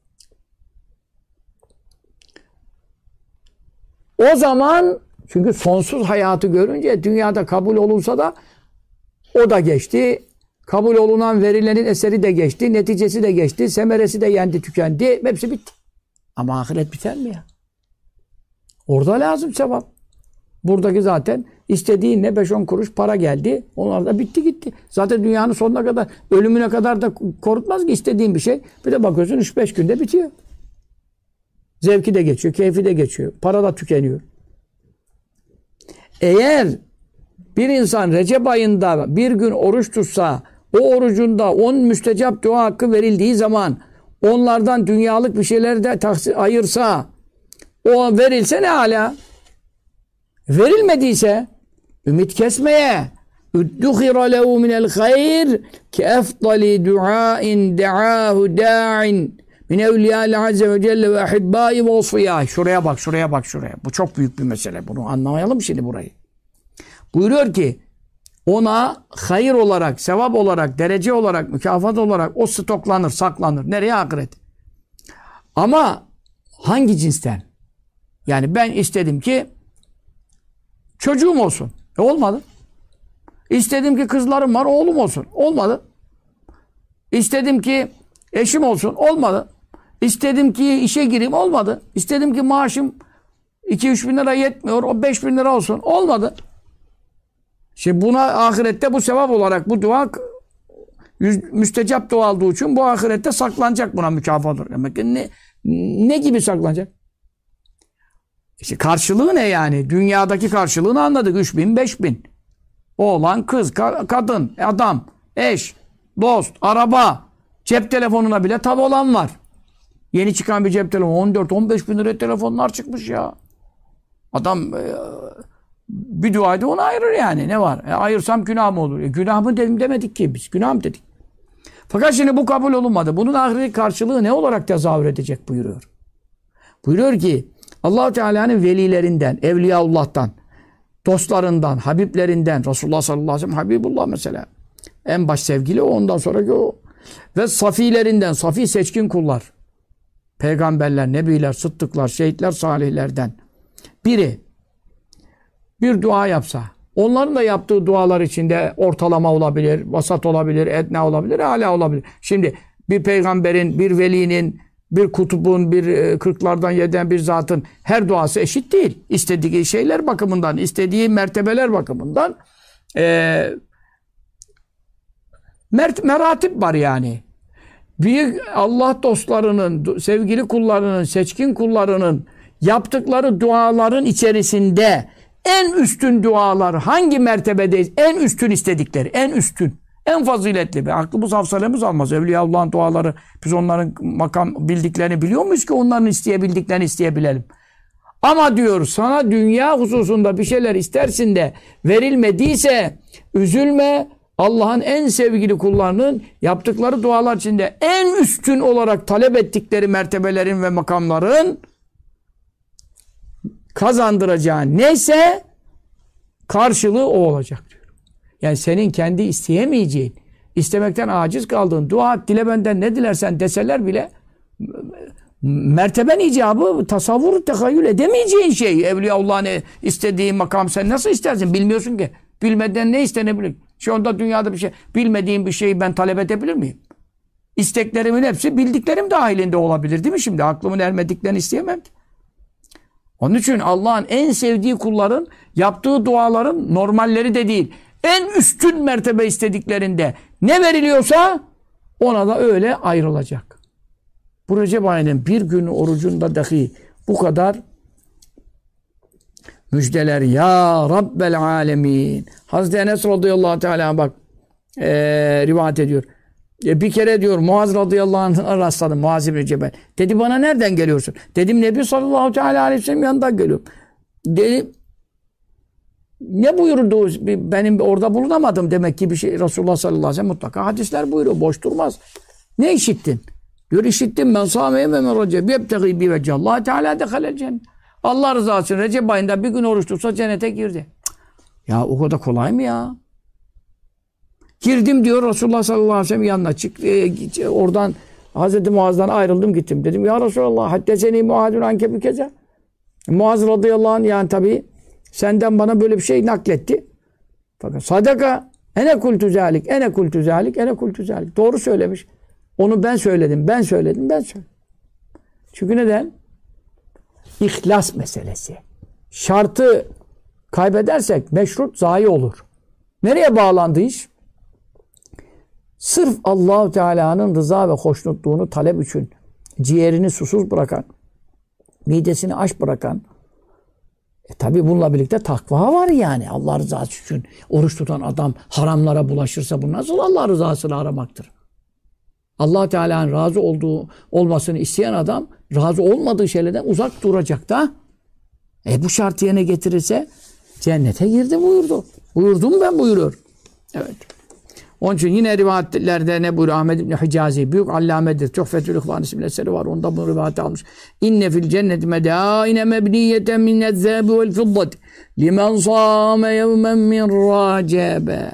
O zaman çünkü sonsuz hayatı görünce dünyada kabul olunsa da o da geçti. Kabul olunan verilenin eseri de geçti. Neticesi de geçti. Semeresi de yendi, tükendi. Hepsi bitti. Ama ahiret biter mi ya? Orada lazım sevap. Buradaki zaten istediğin ne 5-10 kuruş para geldi. Onlar da bitti gitti. Zaten dünyanın sonuna kadar, ölümüne kadar da korkmaz ki istediğin bir şey. Bir de bakıyorsun 3-5 günde bitiyor. Zevki de geçiyor, keyfi de geçiyor. Para da tükeniyor. Eğer bir insan Recep ayında bir gün oruç tutsa, o orucunda 10 müstecap dua hakkı verildiği zaman onlardan dünyalık bir şeyler de ayırsa, o verilse ne hala? Verilmediyse ümit kesmeye اُدُّخِرَ لَهُ مِنَ الْخَيْرِ كَاَفْضَلِ دُعَاءٍ دَعَاهُ دَاعٍ min evliyâ azze ve celle ve ahibbâi ve osfiyâ. Şuraya bak, şuraya bak, şuraya. Bu çok büyük bir mesele. Bunu anlamayalım şimdi burayı. Buyuruyor ki ona hayır olarak, sevap olarak, derece olarak, mükafat olarak o stoklanır, saklanır. Nereye? Ahiret. Ama hangi cinsten? Yani ben istedim ki çocuğum olsun. Olmadı. İstedim ki kızlarım var, oğlum olsun. Olmadı. İstedim ki eşim olsun. Olmadı. İstedim ki işe gireyim. Olmadı. İstedim ki maaşım 2-3 bin lira yetmiyor. O 5 bin lira olsun. Olmadı. Şimdi buna ahirette bu sevap olarak bu dua müstecap dua olduğu için bu ahirette saklanacak, buna mükafat olur. Demek ki ne gibi saklanacak? İşte karşılığı ne yani? Dünyadaki karşılığını anladık. 3 bin, 5 bin. Oğlan, kız, kadın, adam, eş, dost, araba, cep telefonuna bile tabi olan var. Yeni çıkan bir cep telefonu 14-15 bin lira telefonlar çıkmış ya. Adam bir duayda onu ayırır yani. Ne var? Ayırsam günah mı olur? Günah mı demedik ki biz. Günah mı dedik? Fakat şimdi bu kabul olunmadı. Bunun ahireti karşılığı ne olarak tezahür edecek buyuruyor. Buyuruyor ki Allah-u Teala'nın velilerinden, Evliyaullah'tan, dostlarından, Habiblerinden, Resulullah sallallahu aleyhi ve sellem Habibullah mesela. En baş sevgili o, ondan sonraki o. Ve safilerinden, safi seçkin kullar. Peygamberler, nebiler, sıddıklar, şehitler, salihlerden biri bir dua yapsa, onların da yaptığı dualar içinde ortalama olabilir, vasat olabilir, edna olabilir, âlâ olabilir. Şimdi bir peygamberin, bir velinin, bir kutubun, bir kırklardan yeden bir zatın her duası eşit değil. İstediği şeyler bakımından, istediği mertebeler bakımından meratip var yani. Büyük Allah dostlarının, sevgili kullarının, seçkin kullarının yaptıkları duaların içerisinde en üstün dualar hangi mertebedeyiz? En üstün istedikleri, en üstün, en faziletli. Aklımız hafsalemiz almaz. Evliyaullah'ın duaları, biz onların makam bildiklerini biliyor muyuz ki onların isteyebildiklerini isteyebilelim? Ama diyor sana dünya hususunda bir şeyler istersin de verilmediyse üzülme. Allah'ın en sevgili kullarının yaptıkları dualar içinde en üstün olarak talep ettikleri mertebelerin ve makamların kazandıracağı neyse karşılığı o olacak diyor. Yani senin kendi isteyemeyeceğin, istemekten aciz kaldığın, dua et, dile benden ne dilersen deseler bile merteben icabı tasavvur, tehayyül edemeyeceğin şey. Evliyaullah'ın istediği makam sen nasıl istersin? Bilmiyorsun ki. Bilmeden ne istenebilir? Şu anda dünyada bir şey, bilmediğim bir şeyi ben talep edebilir miyim? İsteklerimin hepsi bildiklerim dahilinde olabilir değil mi şimdi? Aklımın ermediklerini isteyemem. Onun için Allah'ın en sevdiği kulların yaptığı duaların normalleri de değil. En üstün mertebe istediklerinde ne veriliyorsa ona da öyle ayrılacak. Bu Recep ayının bir günü orucunda dahi bu kadar müjdeler ya Rabbel alemin. Hazreti Enes radıyallahu teala bak rivayet ediyor. Bir kere diyor Muaz radıyallahu anh'a rastladım. Muaz İbni Cebel. Dedi bana nereden geliyorsun? Dedim Nebi sallallahu teala aleyhi ve sellem yanından geliyorum. Dedi ne buyurdu? Benim orada bulunamadım demek ki bir şey. Resulullah sallallahu aleyhi ve sellem mutlaka hadisler buyuruyor. Boş durmaz. Ne işittin? Diyor işittim ben sâmeye ve men recep yebtegî bi vecih Allah Teala dehalel cennet. Allah rızası için Recep ayında bir gün oruç tutsa cennete girdi. Ya o kadar kolay mı ya? Girdim diyor Resulullah sallallahu aleyhi ve sellem yanına. Oradan Hazreti Muaz'dan ayrıldım gittim. Dedim ya Resulallah haddeseni Muaz'un anke bir keze. Muaz radıyallahu anh yani tabii senden bana böyle bir şey nakletti. Fakat sadaka ene kultu zalik, ene kultu zalik, ene kultu zalik. Doğru söylemiş. Onu ben söyledim, ben söyledim, ben söyledim. Çünkü neden? İhlas meselesi. Şartı kaybedersek meşrut zayi olur. Nereye bağlandı iş? Sırf Allah-u Teala'nın rıza ve hoşnutluğunu talep için ciğerini susuz bırakan, midesini aç bırakan, tabi bununla birlikte takva var yani. Allah rızası için oruç tutan adam haramlara bulaşırsa bu nasıl Allah rızasını aramaktır? Allah Teala'nın razı olmasını isteyen adam razı olmadığı şeylerden uzak duracak da bu şart yerine getirirse cennete girdi buyurdu. Buyurdum ben buyuruyor. Evet. Onun için yine rivayetlerde ne buyuruyor? Ahmed İbni Hicazi büyük allamedir. Tuhfetül İhvan isimli eseri var. Onda bunu rivayet almış. İnne fil cenneti medâine mebniyeten minezzâbi vel fiddati limen sâme yevmen min râcebe.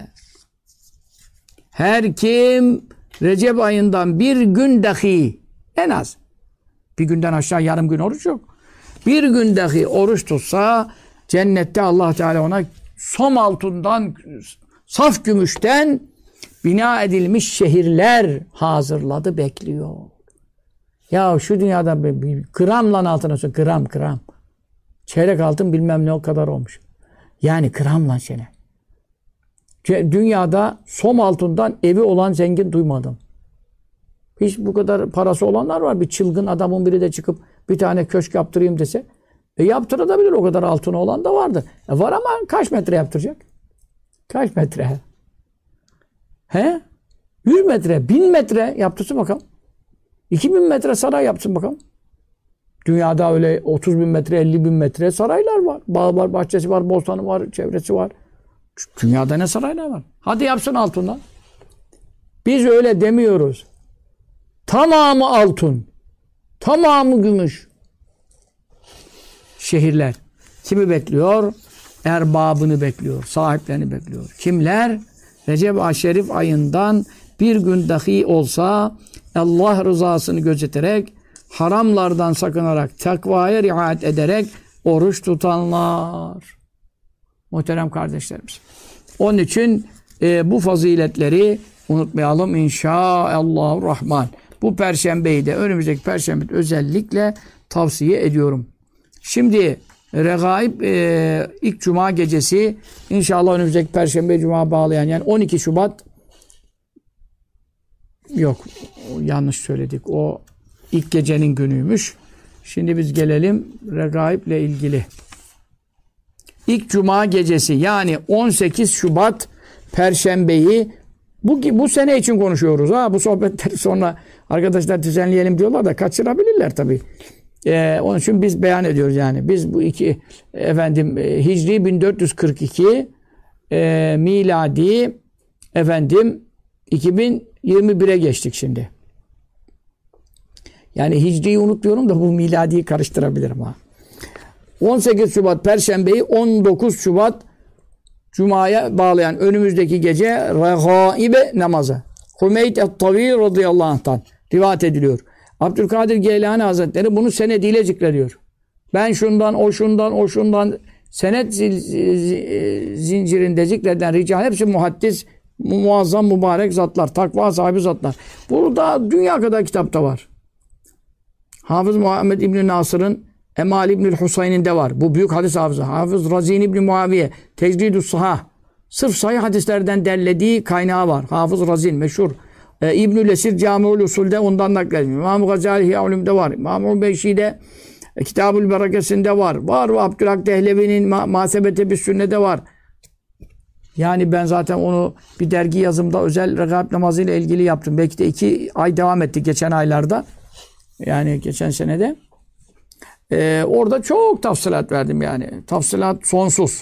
Her kim Recep ayından bir gün dahi en az bir günden aşağı yarım gün oruç yok. Bir gün dahi oruç tutsa cennette Allah Teala ona som altından saf gümüşten bina edilmiş şehirler hazırladı bekliyor. Ya şu dünyada bir gramla altına söylüyor. Gram. Çeyrek altın bilmem ne o kadar olmuş. Yani gramla sene. Dünyada som altından evi olan zengin duymadım. Hiç bu kadar parası olanlar var. Bir çılgın adamın biri de çıkıp bir tane köşk yaptırayım dese. Yaptırabilir o kadar altını olan da vardır. Var ama kaç metre yaptıracak? Kaç metre? 100 metre, 1000 metre yaptırsın bakalım. 2000 metre saray yapsın bakalım. Dünyada öyle 30 bin metre, 50 bin metre saraylar var. Bağı var, bahçesi var, bostanı var, çevresi var. Dünyada ne saraylar var? Hadi yapsın altından. Biz öyle demiyoruz. Tamamı altın. Tamamı gümüş. Şehirler. Kimi bekliyor? Erbabını bekliyor. Sahiplerini bekliyor. Kimler? Recep-i Şerif ayından bir gün dahi olsa Allah rızasını gözeterek, haramlardan sakınarak, takvaya riayet ederek oruç tutanlar. Muhterem kardeşlerimiz. Onun için bu faziletleri unutmayalım inşallahurrahman. Bu perşembeyi de önümüzdeki perşembe özellikle tavsiye ediyorum. Şimdi Regaib ilk cuma gecesi inşallah önümüzdeki perşembe cuma bağlayan yani 12 Şubat yok yanlış söyledik. O ilk gecenin günüymüş. Şimdi biz gelelim Regaib ile ilgili. İlk cuma gecesi yani 18 Şubat perşembeyi bu sene için konuşuyoruz. Bu sohbetleri sonra arkadaşlar düzenleyelim diyorlar da kaçırabilirler tabii. Onun için biz beyan ediyoruz yani. Biz bu iki Hicri 1442 miladi 2021'e geçtik şimdi. Yani Hicri'yi unutuyorum da bu miladiyi karıştırabilirim ha. 18 Şubat Perşembe'yi 19 Şubat Cuma'ya bağlayan önümüzdeki gece Regaibe namazı. Hümeyd et-Tavi radıyallahu anh'tan rivayet ediliyor. Abdülkadir Geylani Hazretleri bunu senediyle zikrediyor. Ben şundan, o şundan senet zincirinde zikreden rical hepsi muhaddis, muazzam mübarek zatlar, takva sahibi zatlar. Burada dünya kadar kitapta var. Hafız Muhammed İbn Nasır'ın Emal İbnül Husayn'in de var. Bu büyük hadis hafızı. Hafız Razin İbn Muaviye Tecridü's Sahah. Sırf sahih hadislerden derlediği kaynağı var. Hafız Razin meşhur. İbnül Esir Cami'ül Usul'de ondan naklediyor. İmam Gazali Hiyaulüm'de var. İmam Beyşi'de Kitab-ül Berekesi'nde var. Var. Abdülhak Dehlevi'nin Muhasebete bir Sünne'de var. Yani ben zaten onu bir dergi yazımda özel regaib namazı ile ilgili yaptım. Belki de 2 ay devam etti geçen aylarda. Yani geçen senede. Orada çok tafsilat verdim yani. Tafsilat sonsuz.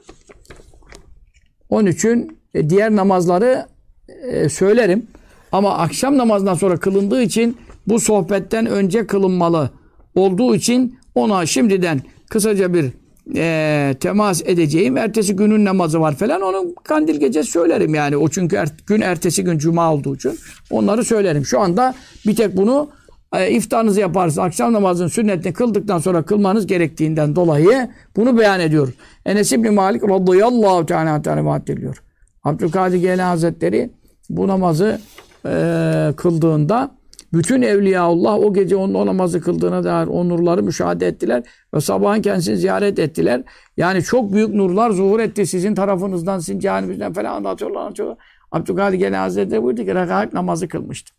Onun için diğer namazları söylerim. Ama akşam namazından sonra kılındığı için bu sohbetten önce kılınmalı olduğu için ona şimdiden kısaca bir temas edeceğim. Ertesi günün namazı var falan. Onun kandil gecesi söylerim yani. O çünkü gün ertesi gün cuma olduğu için onları söylerim. Şu anda bir tek bunu iftarınızı yaparsınız. Akşam namazının sünnetini kıldıktan sonra kılmanız gerektiğinden dolayı bunu beyan ediyoruz. Enes İbni Malik radıyallahu teala rivayet ediliyor. Abdülkadir Geylani Hazretleri bu namazı kıldığında bütün Evliyaullah o gece o namazı kıldığına dair o nurları müşahede ettiler ve sabahın kendisini ziyaret ettiler. Yani çok büyük nurlar zuhur etti sizin tarafınızdan, sizin cehenneminizden falan anlatıyorlar. Abdülkadir Geylani Hazretleri buyurdu ki regaib namazı kılmıştı.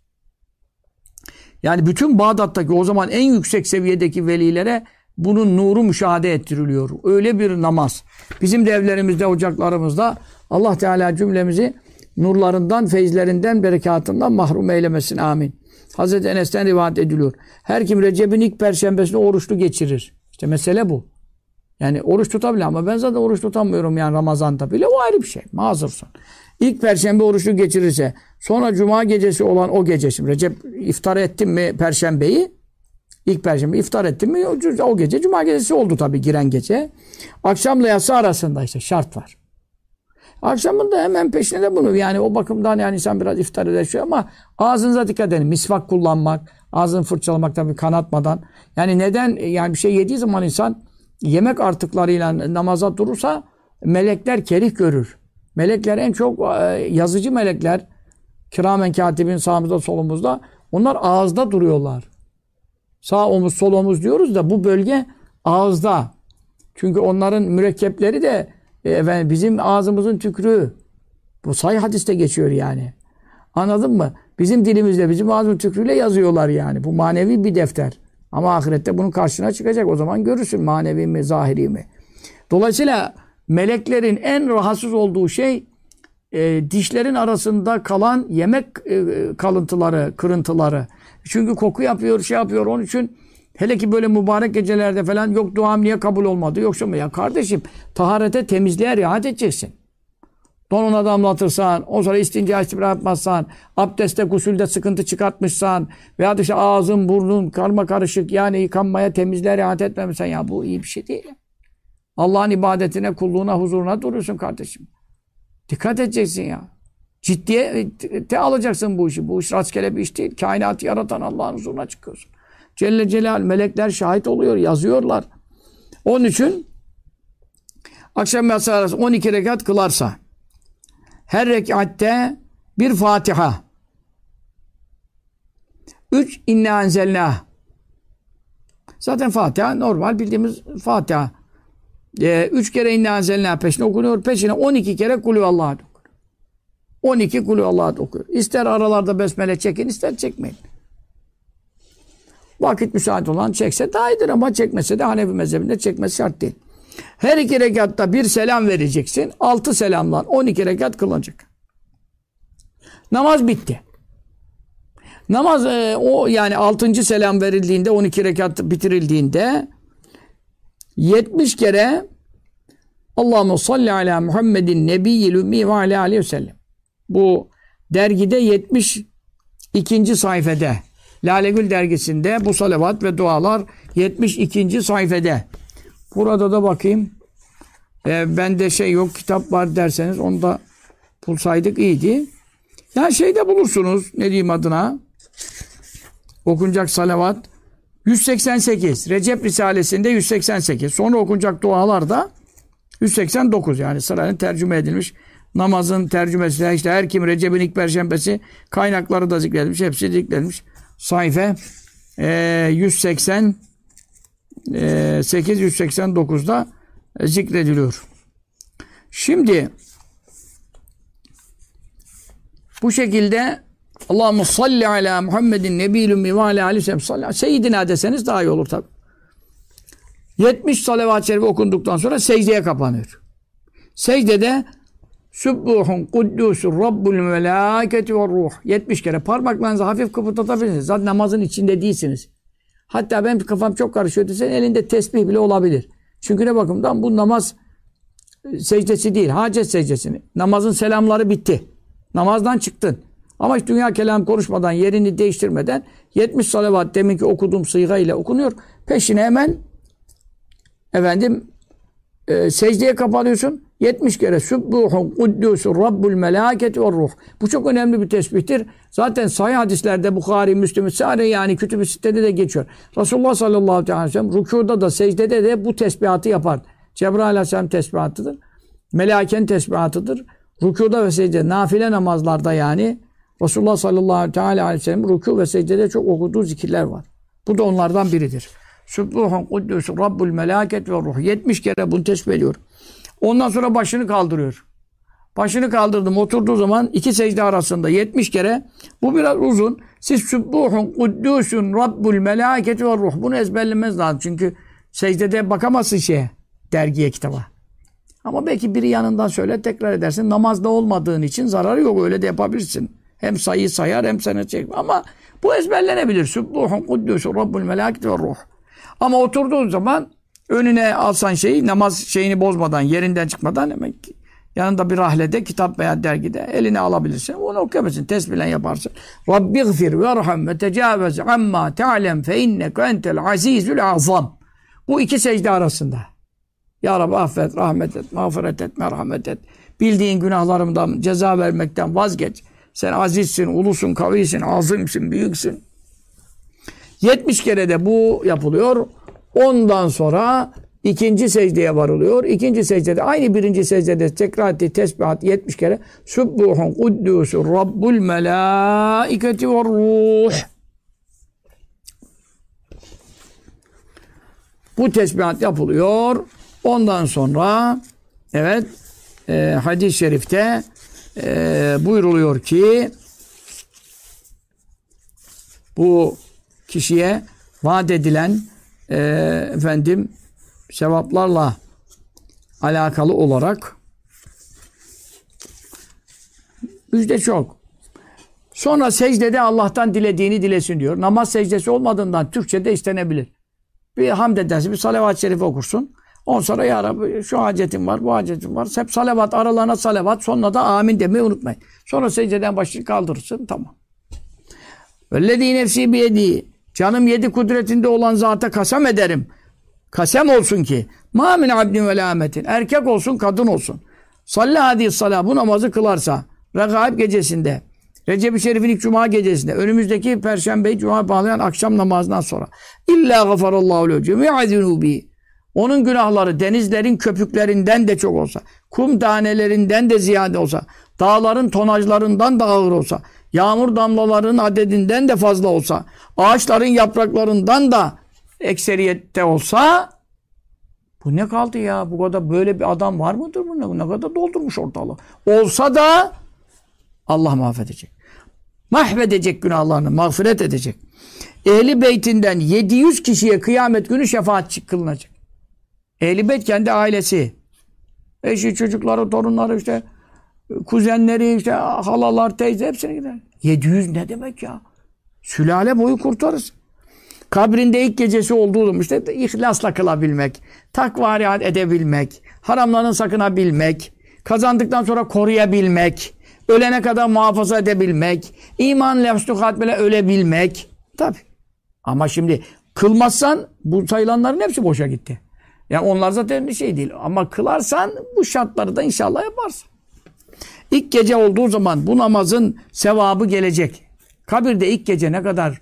Yani bütün Bağdat'taki o zaman en yüksek seviyedeki velilere bunun nuru müşahede ettiriliyor. Öyle bir namaz. Bizim de evlerimizde, ocaklarımızda Allah Teala cümlemizi nurlarından, feyizlerinden, berekatından mahrum eylemesin. Amin. Hazreti Enes'ten rivayet ediliyor. Her kim Recep'in ilk perşembesini oruçlu geçirir. İşte mesele bu. Yani oruç tutabilir ama ben zaten oruç tutamıyorum yani Ramazan'da bile. O ayrı bir şey. Mazursun. İlk perşembe oruçlu geçirirse sonra cuma gecesi olan o gece şimdi Recep iftar ettim mi perşembeyi ilk perşembe iftar ettim mi o gece cuma gecesi oldu tabii giren gece. Akşamla yatsı arasında işte şart var. Akşamın da hemen peşine de bunu yani o bakımdan yani insan biraz iftar eder ama ağzınıza dikkat edin. Misvak kullanmak, ağzını fırçalamak tabii kanatmadan. Yani neden yani bir şey yediği zaman insan yemek artıklarıyla namaza durursa melekler kerih görür. Melekler en çok yazıcı melekler kiramen katibin sağımızda solumuzda onlar ağızda duruyorlar. Sağ omuz sol omuz diyoruz da bu bölge ağızda. Çünkü onların mürekkepleri de bizim ağzımızın tükrüğü. Bu sahih hadiste geçiyor yani. Anladın mı? Bizim dilimizle bizim ağzımızın tükrüğüyle yazıyorlar yani. Bu manevi bir defter. Ama ahirette bunun karşına çıkacak. O zaman görürsün manevi mi zahiri mi. Dolayısıyla meleklerin en rahatsız olduğu şey dişlerin arasında kalan yemek kalıntıları, kırıntıları. Çünkü koku yapıyor, şey yapıyor. Onun için hele ki böyle mübarek gecelerde falan yok duam niye kabul olmadı? Yoksa mı? Ya kardeşim taharete, temizliğe riayet edeceksin. Donuna damlatırsan, o sonra istinca istibra yapmazsan, abdestte, gusülde sıkıntı çıkartmışsan veya işte ağzın, burnun karma karışık yani yıkanmaya, temizliğe riayet etmemişsen ya bu iyi bir şey değil. Allah'ın ibadetine, kulluğuna, huzuruna duruyorsun kardeşim. Dikkat edeceksin ya. Ciddiye alacaksın bu işi. Bu iş rastgele bir iş değil. Kainatı yaratan Allah'ın huzuruna çıkıyorsun. Celle Celal, melekler şahit oluyor, yazıyorlar. Onun için akşam yatsı arası 12 rekat kılarsa her rekatte bir Fatiha, 3 İnna enzelnâh. Zaten Fatiha normal bildiğimiz Fatiha. 3 kere İnna enzelnâh peşine okunuyor. Peşine 12 kere Kulüvallahu okuyor. 12 Kulüvallahu okuyor. İster aralarda besmele çekin, ister çekmeyin. Vakit müsait olan çekse daha iyidir ama çekmese de Hanefi mezhebinde çekmesi şart değil. Her 2 rekatta bir selam vereceksin. 6 selamlar 12 rekat kılınacak. Namaz bitti. Namaz o yani 6. selam verildiğinde 12 rekat bitirildiğinde 70 kere Allahumme salli ala Muhammedin nebiyyil ümmi ve ala aleyhi ve sellem. Bu dergide 72. sayfede Lale Gül dergisinde bu salavat ve dualar 72. sayfede. Burada da bakayım. Bende şey yok, kitap var derseniz onu da bulsaydık iyiydi. Ya şeyde bulursunuz, ne diyeyim adına? Okunacak salavat 188. Recep Risalesi'nde 188. Sonra okunacak dualar da 189. Yani sırayla tercüme edilmiş. Namazın tercümesi, işte her kim Recep'in ilk perşembesi kaynakları da zikredilmiş. Hepsi zikredilmiş. Sayfa 188 189'da zikrediliyor. Şimdi bu şekilde Allahumme salli ala Muhammedin nebiyyil ümmi ve ala aleyhi ve sellem. Seyyidina deseniz daha iyi olur tabi. 70 salavat-ı şerife okunduktan sonra secdeye kapanıyor. Secdede Sübbuhun kuddusur Rabbul melâketi ve ruh. 70 kere parmaklarınızı hafif kıpırdatabilirsiniz. Zaten namazın içinde değilsiniz. Hatta benim kafam çok karışıyor desen elinde tesbih bile olabilir. Çünkü ne bakımdan bu namaz secdesi değil, hacet secdesini. Namazın selamları bitti. Namazdan çıktın. Ama hiç dünya kelam konuşmadan, yerini değiştirmeden 70 salavat deminki okuduğum sıyga ile okunuyor. Peşine hemen secdeye kapanıyorsun. 70 kere Sübbuhun kuddusur Rabbul melâketi ve ruh. Bu çok önemli bir tesbihtir. Zaten sahih hadislerde Bukhari, Müslim, Sâre yani Kütüb-i Sitte'de de geçiyor. Resulullah sallallahu aleyhi ve sellem rükûda da secdede de bu tesbihatı yapar. Cebrail aleyhisselam tesbihatıdır. Melâkenin tesbihatıdır. Rükûda ve secde, nafile namazlarda yani Resulullah sallallahu aleyhi ve sellem rükû ve secdede çok okuduğu zikirler var. Bu da onlardan biridir. Sübbuhun kuddusur Rabbul melâketi ve ruh. 70 kere bunu tesbih ediyor. Ondan sonra başını kaldırıyor. Başını kaldırdım. Oturduğu zaman 2 secde arasında 70 kere. Bu biraz uzun. Siz Sübbuhun kuddusun Rabbul melâketi ve ruh. Bunu ezberlemeniz lazım. Çünkü secdede bakamazsın dergiye, kitaba. Ama belki biri yanından söyle tekrar edersin. Namazda olmadığın için zararı yok. Öyle de yapabilirsin. Hem sayı sayar hem sana çekme. Ama bu ezberlenebilir. Sübbuhun kuddusun Rabbul melâketi ve ruh. Ama oturduğun zaman önüne alsan namaz şeyini bozmadan, yerinden çıkmadan hemen yanında bir rahlede, kitap veya dergide eline alabilirsin. Onu okuyabilirsin. Tesbihle yaparsın. Rabbighfir verham ve tecavüz amma te'alem fe inneke entel azizül azam. Bu 2 secde arasında. Ya Rabbi affet, rahmet et, mağfiret et, merhamet et. Bildiğin günahlarımdan ceza vermekten vazgeç. Sen azizsin, ulusun, kavisin, azimsin, büyüksün. 70 kere de bu yapılıyor. Ondan sonra 2. secdeye varılıyor. 2. secdede aynı 1. secdede tekrar ettiği tesbihat 70 kere Sübbuhun kuddusur Rabbul melâiketi ve ruh. Bu tesbihat yapılıyor. Ondan sonra hadis-i şerifte buyruluyor ki bu kişiye vaat edilen sevaplarla alakalı olarak Müjde çok. Sonra secdede Allah'tan dilediğini dilesin diyor. Namaz secdesi olmadığından Türkçe'de istenebilir. Bir hamd edersin, bir salavat-ı şerif okursun. Ondan sonra ya Rabbi şu hacetim var, bu hacetim var. Hep salavat, aralarına salavat, sonuna da amin demeyi unutmayın. Sonra secdeden başını kaldırırsın, tamam. Vellezî nefsî biyedî. Canım yedi kudretinde olan zata kasem ederim. Kasem olsun ki mâ min abdin ve lâmetin. Erkek olsun, kadın olsun. Sallâ hadîs salâ. Bu namazı kılarsa Regaib gecesinde, Recep-i Şerif'in ilk cuma gecesinde, önümüzdeki Perşembe'yi cuma bağlayan akşam namazından sonra. İllâ gafarallâhu lehu cemî'a zunûbî. Onun günahları denizlerin köpüklerinden de çok olsa, kum tanelerinden de ziyade olsa, dağların tonajlarından da ağır olsa, yağmur damlalarının adedinden de fazla olsa, ağaçların yapraklarından da ekseriyette olsa, bu ne kaldı ya? Bu kadar böyle bir adam var mıdır bu? Ne kadar doldurmuş ortalığı. Olsa da Allah mahvedecek. Mahvedecek günahlarını, mağfiret edecek. Ehli beytinden 700 kişiye kıyamet günü şefaat kılınacak. Ehli beyt kendi ailesi. Eşi, çocukları, torunları, işte kuzenleri, işte halalar, teyze hepsine gider. 700 ne demek ya? Sülale boyu kurtarırız. Kabrinde ilk gecesi olduğu zaman işte ihlasla kılabilmek, takva riayet edebilmek, haramlarını sakınabilmek, kazandıktan sonra koruyabilmek, ölene kadar muhafaza edebilmek, iman-ı husnü hatmeyle ölebilmek. Tabii. Ama şimdi kılmazsan bu sayılanların hepsi boşa gitti. Yani onlar zaten bir şey değil. Ama kılarsan bu şartları da inşallah yaparsın. İlk gece olduğu zaman bu namazın sevabı gelecek. Kabirde ilk gece ne kadar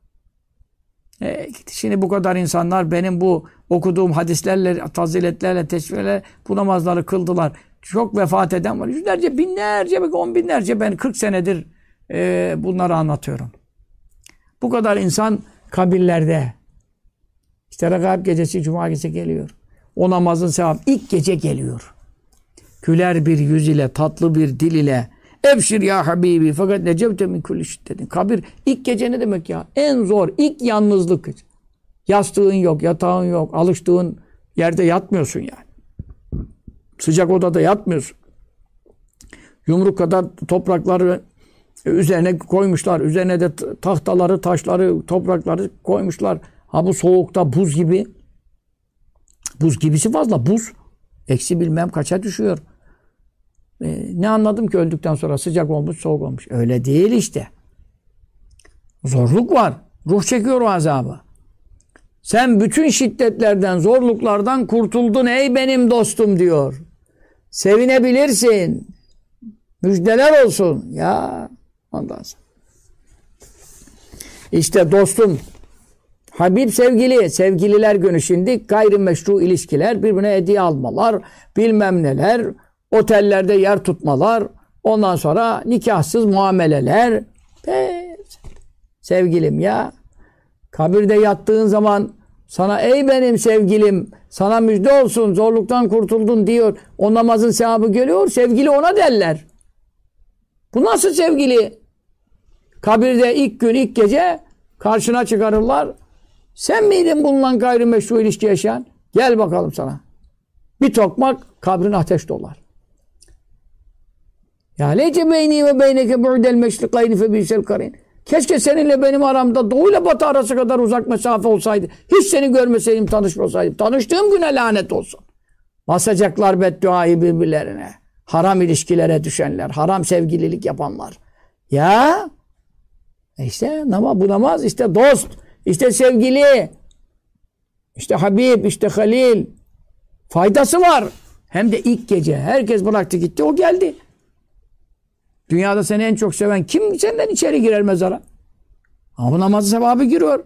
şimdi bu kadar insanlar benim bu okuduğum hadislerle, faziletlerle, teşviklerle bu namazları kıldılar. Çok vefat eden var. Yüzlerce, binlerce, belki 10 binlerce ben 40 senedir bunları anlatıyorum. Bu kadar insan kabirlerde. İşte Regaib gecesi, Cuma gecesi geliyor. O namazın sevabı ilk gece geliyor. Güler bir yüz ile, tatlı bir dil ile Ebşir ya Habibi fakat necevte min kulli şiddetin. Kabir ilk gece ne demek ya? En zor, ilk yalnızlık. Yastığın yok, yatağın yok, alıştığın yerde yatmıyorsun yani. Sıcak odada yatmıyorsun. Yumruk kadar toprakları üzerine koymuşlar. Üzerine de tahtaları, taşları, toprakları koymuşlar. Ha bu soğukta buz gibi. Buz gibisi fazla. Buz. Eksi bilmem kaça düşüyor. Ne anladım ki öldükten sonra sıcak olmuş, soğuk olmuş. Öyle değil işte. Zorluk var. Ruh çekiyor o azabı. Sen bütün şiddetlerden, zorluklardan kurtuldun ey benim dostum diyor. Sevinebilirsin. Müjdeler olsun. Ya ondan sonra. İşte dostum, Habib sevgili, sevgililer günü şimdi gayrimeşru ilişkiler, birbirine hediye almalar, bilmem neler, otellerde yer tutmalar, ondan sonra nikahsız muameleler. Sevgilim ya, kabirde yattığın zaman sana ey benim sevgilim, sana müjde olsun, zorluktan kurtuldun diyor. O namazın sevabı geliyor, sevgili ona derler. Bu nasıl sevgili? Kabirde ilk gün, ilk gece karşına çıkarırlar. Sen miydin bununla gayrimeşru ilişki yaşayan? Gel bakalım sana. Bir tokmak kabrin ateş dolar. Ya leyce beyni ve beyneke bu'del meşrikayni fe bi'sel karin. Keşke seninle benim aramda doğuyla batı arası kadar uzak mesafe olsaydı. Hiç seni görmeseydim, tanışmasaydım. Tanıştığım güne lanet olsun. Basacaklar bedduayı birbirlerine. Haram ilişkilere düşenler, haram sevgililik yapanlar. Ya işte bu namaz, işte dost, işte sevgili, işte Habib, işte Halil. Faydası var. Hem de ilk gece. Herkes bıraktı gitti, o geldi. Dünyada seni en çok seven kim senden içeri girer mezara? Ama bu namazı sevabı giriyor.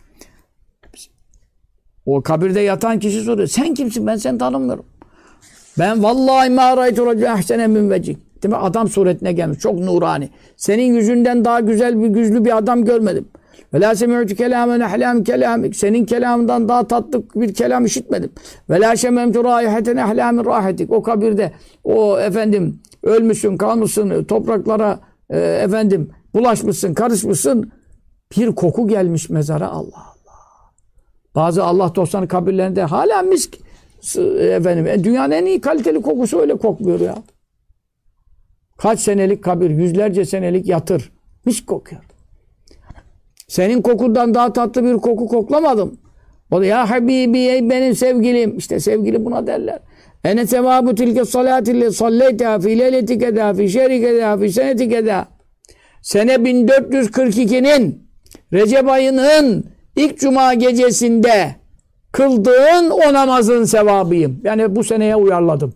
O kabirde yatan kişi soruyor. Sen kimsin? Ben seni tanımıyorum. Ben vallahi ma ra'aytu racülen ahsene min vecik. Demek adam suretine gelmiş. Çok nurani. Senin yüzünden daha güzel bir güçlü bir adam görmedim. Ve la semi'tu kelamen ahlam kelamik. Senin kelamından daha tatlı bir kelam işitmedim. Ve la şememtu raiheten ahlamin rahatik. O kabirde o efendim ölmüşsün, kalmışsın, topraklara bulaşmışsın, karışmışsın. Bir koku gelmiş mezara. Allah Allah. Bazı Allah dostlarının kabirlerinde hala misk dünyanın en iyi kaliteli kokusu öyle kokmuyor ya. Kaç senelik kabir, yüzlerce senelik yatır. Mis kokuyor. Senin kokundan daha tatlı bir koku koklamadım. O da ya Habibi ey benim sevgilim. İşte sevgili buna derler. Ene sevabu tilke salatille salleyteha fi leyleti keda fi şehri keda fi seneti keda. Sene 1442'nin Recep ayının ilk cuma gecesinde kıldığın o namazın sevabıyım. Yani bu seneye uyarladım.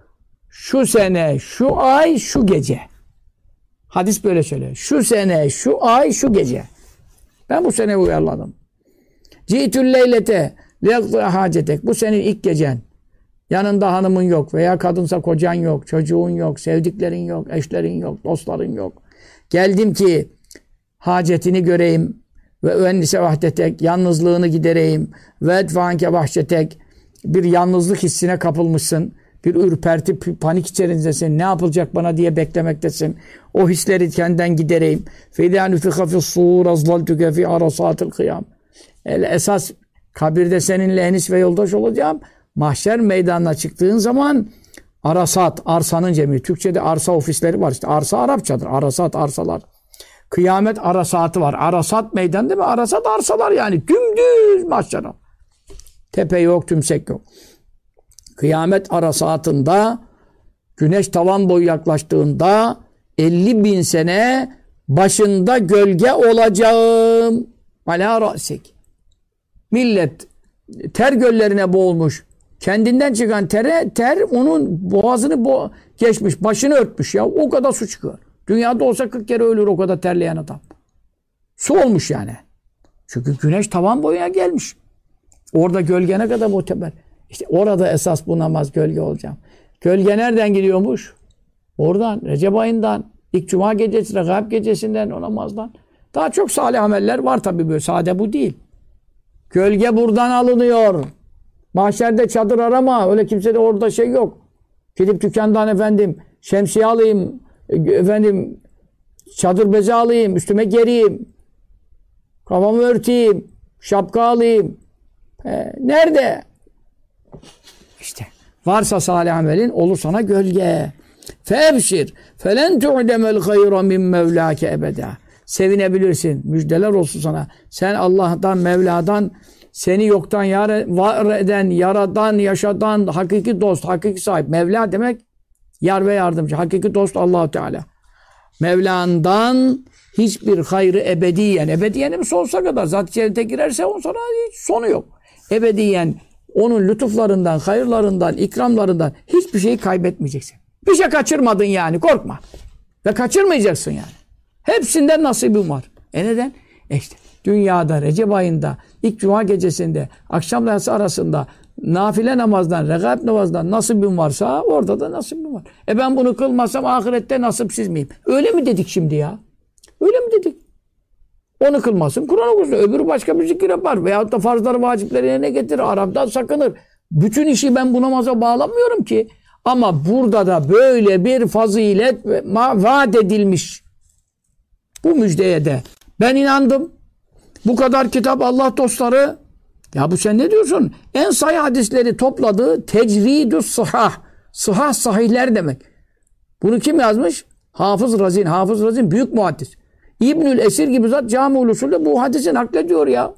Şu sene, şu ay, şu gece. Hadis böyle söylüyor. Şu sene, şu ay, şu gece. Ben bu sene uyarladım. Ci'tül leylete liyakdı hacetek. Bu senin ilk gecen. Yanında hanımın yok veya kadınsa kocan yok, çocuğun yok, sevdiklerin yok, eşlerin yok, dostların yok. Geldim ki hacetini göreyim ve ennise vahdetek, yalnızlığını gidereyim ve edfanke vahşetek, bir yalnızlık hissine kapılmışsın. Bir ürperti, panik içerisindesin. Ne yapılacak bana diye beklemektesin. O hisleri kendinden gidereyim. فَاِذَا نُفِخَ فِي الصُّورَ اَزْلَلْتُكَ فِي عَرَصَاتِ الْقِيَامِ Esas kabirde seninle enis ve yoldaş olacağım. Mahşer meydanına çıktığın zaman arasat, arsanın cemi. Türkçe'de arsa ofisleri var. İşte arsa Arapçadır. Arasat, arsalar. Kıyamet arasatı var. Arasat meydan değil mi? Arasat arsalar yani. Dümdüz mahşera. Tepe yok, tümsek yok. Kıyamet arasatında güneş tavan boyu yaklaştığında 50.000 sene başında gölge olacağım. Alâ ra'sik. Millet ter göllerine boğulmuş. Kendinden çıkan ter onun boğazını geçmiş. Başını örtmüş ya. O kadar su çıkıyor. Dünyada olsa 40 kere ölür o kadar terleyen adam. Su olmuş yani. Çünkü güneş tavan boyuna gelmiş. Orada gölge ne kadar muteber. İşte orada esas bu namaz gölge olacağım. Gölge nereden gidiyormuş? Oradan, Recep ayından, ilk cuma gecesi, Regaib gecesinden, o namazdan. Daha çok salih ameller var tabii böyle. Sade bu değil. Gölge buradan alınıyor. Mahşerde çadır arama. Öyle kimsede orada şey yok. Gidip dükkandan efendim şemsiye alayım, efendim çadır bezi alayım, üstüme gereyim, kafamı örteyim, şapka alayım. Nerede? İşte varsa salih amelin olur sana gölge. Febşir felen tu'demel hayra min mevlâke ebeda. Sevinebilirsin. Müjdeler olsun sana. Sen Allah'tan, Mevla'dan seni yoktan var eden, yaradan, yaşadan hakiki dost, hakiki sahip. Mevla demek yar ve yardımcı. Hakiki dost Allah-u Teala. Mevla'ndan hiçbir hayrı ebediyen. Ebediyenim sonsuza kadar. Zat-ı cennete girerse ondan sonra hiç sonu yok. Ebediyen onun lütuflarından, hayırlarından, ikramlarından hiçbir şeyi kaybetmeyeceksin. Bir şey kaçırmadın yani. Korkma. Ve kaçırmayacaksın yani. Hepsinden nasibin var. Neden? İşte dünyada, Recep ayında, ilk cuma gecesinde, akşamla yatsı arasında nafile namazdan, regaib namazdan nasibin varsa orada da nasibin var. Ben bunu kılmasam ahirette nasipsiz miyim? Öyle mi dedik şimdi ya? Öyle mi dedik? Onu kılmasın, Kur'an okusun. Öbürü başka bir zikir yapar. Veyahut da farzları, vacipleri yerine getirir. Arap'tan sakınır. Bütün işi ben bu namaza bağlamıyorum ki. Ama burada da böyle bir fazilet vaat edilmiş. Bu müjdeye de ben inandım. Bu kadar kitap Allah dostları. Ya bu sen ne diyorsun? En sahih hadisleri topladığı tecridü sıhah. Sıhah sahihler demek. Bunu kim yazmış? Hafız Razin. Hafız Razin büyük muhaddis. İbnül Esir gibi zat Cami-ül Usul'de bu hadisi naklediyor ya.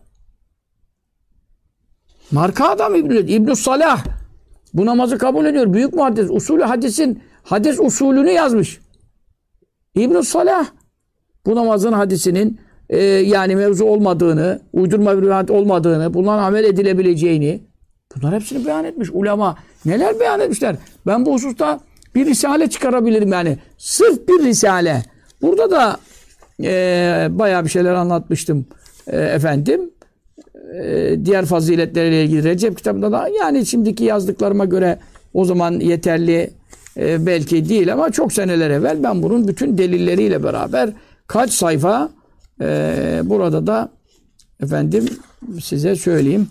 Marka adam İbnül Salah. Bu namazı kabul ediyor. Büyük muhaddis. Usulü hadisin hadis usulünü yazmış. İbnül Salah. Bu namazın hadisinin yani mevzu olmadığını, uydurma bir rivayet olmadığını, bundan amel edilebileceğini bunlar hepsini beyan etmiş. Ulema neler beyan etmişler. Ben bu hususta bir risale çıkarabilirim yani. Sırf bir risale. Burada da bayağı bir şeyler anlatmıştım efendim. Diğer faziletleriyle ilgili Recep kitabında da yani şimdiki yazdıklarıma göre o zaman yeterli belki değil ama çok seneler evvel ben bunun bütün delilleriyle beraber kaç sayfa burada da efendim size söyleyeyim.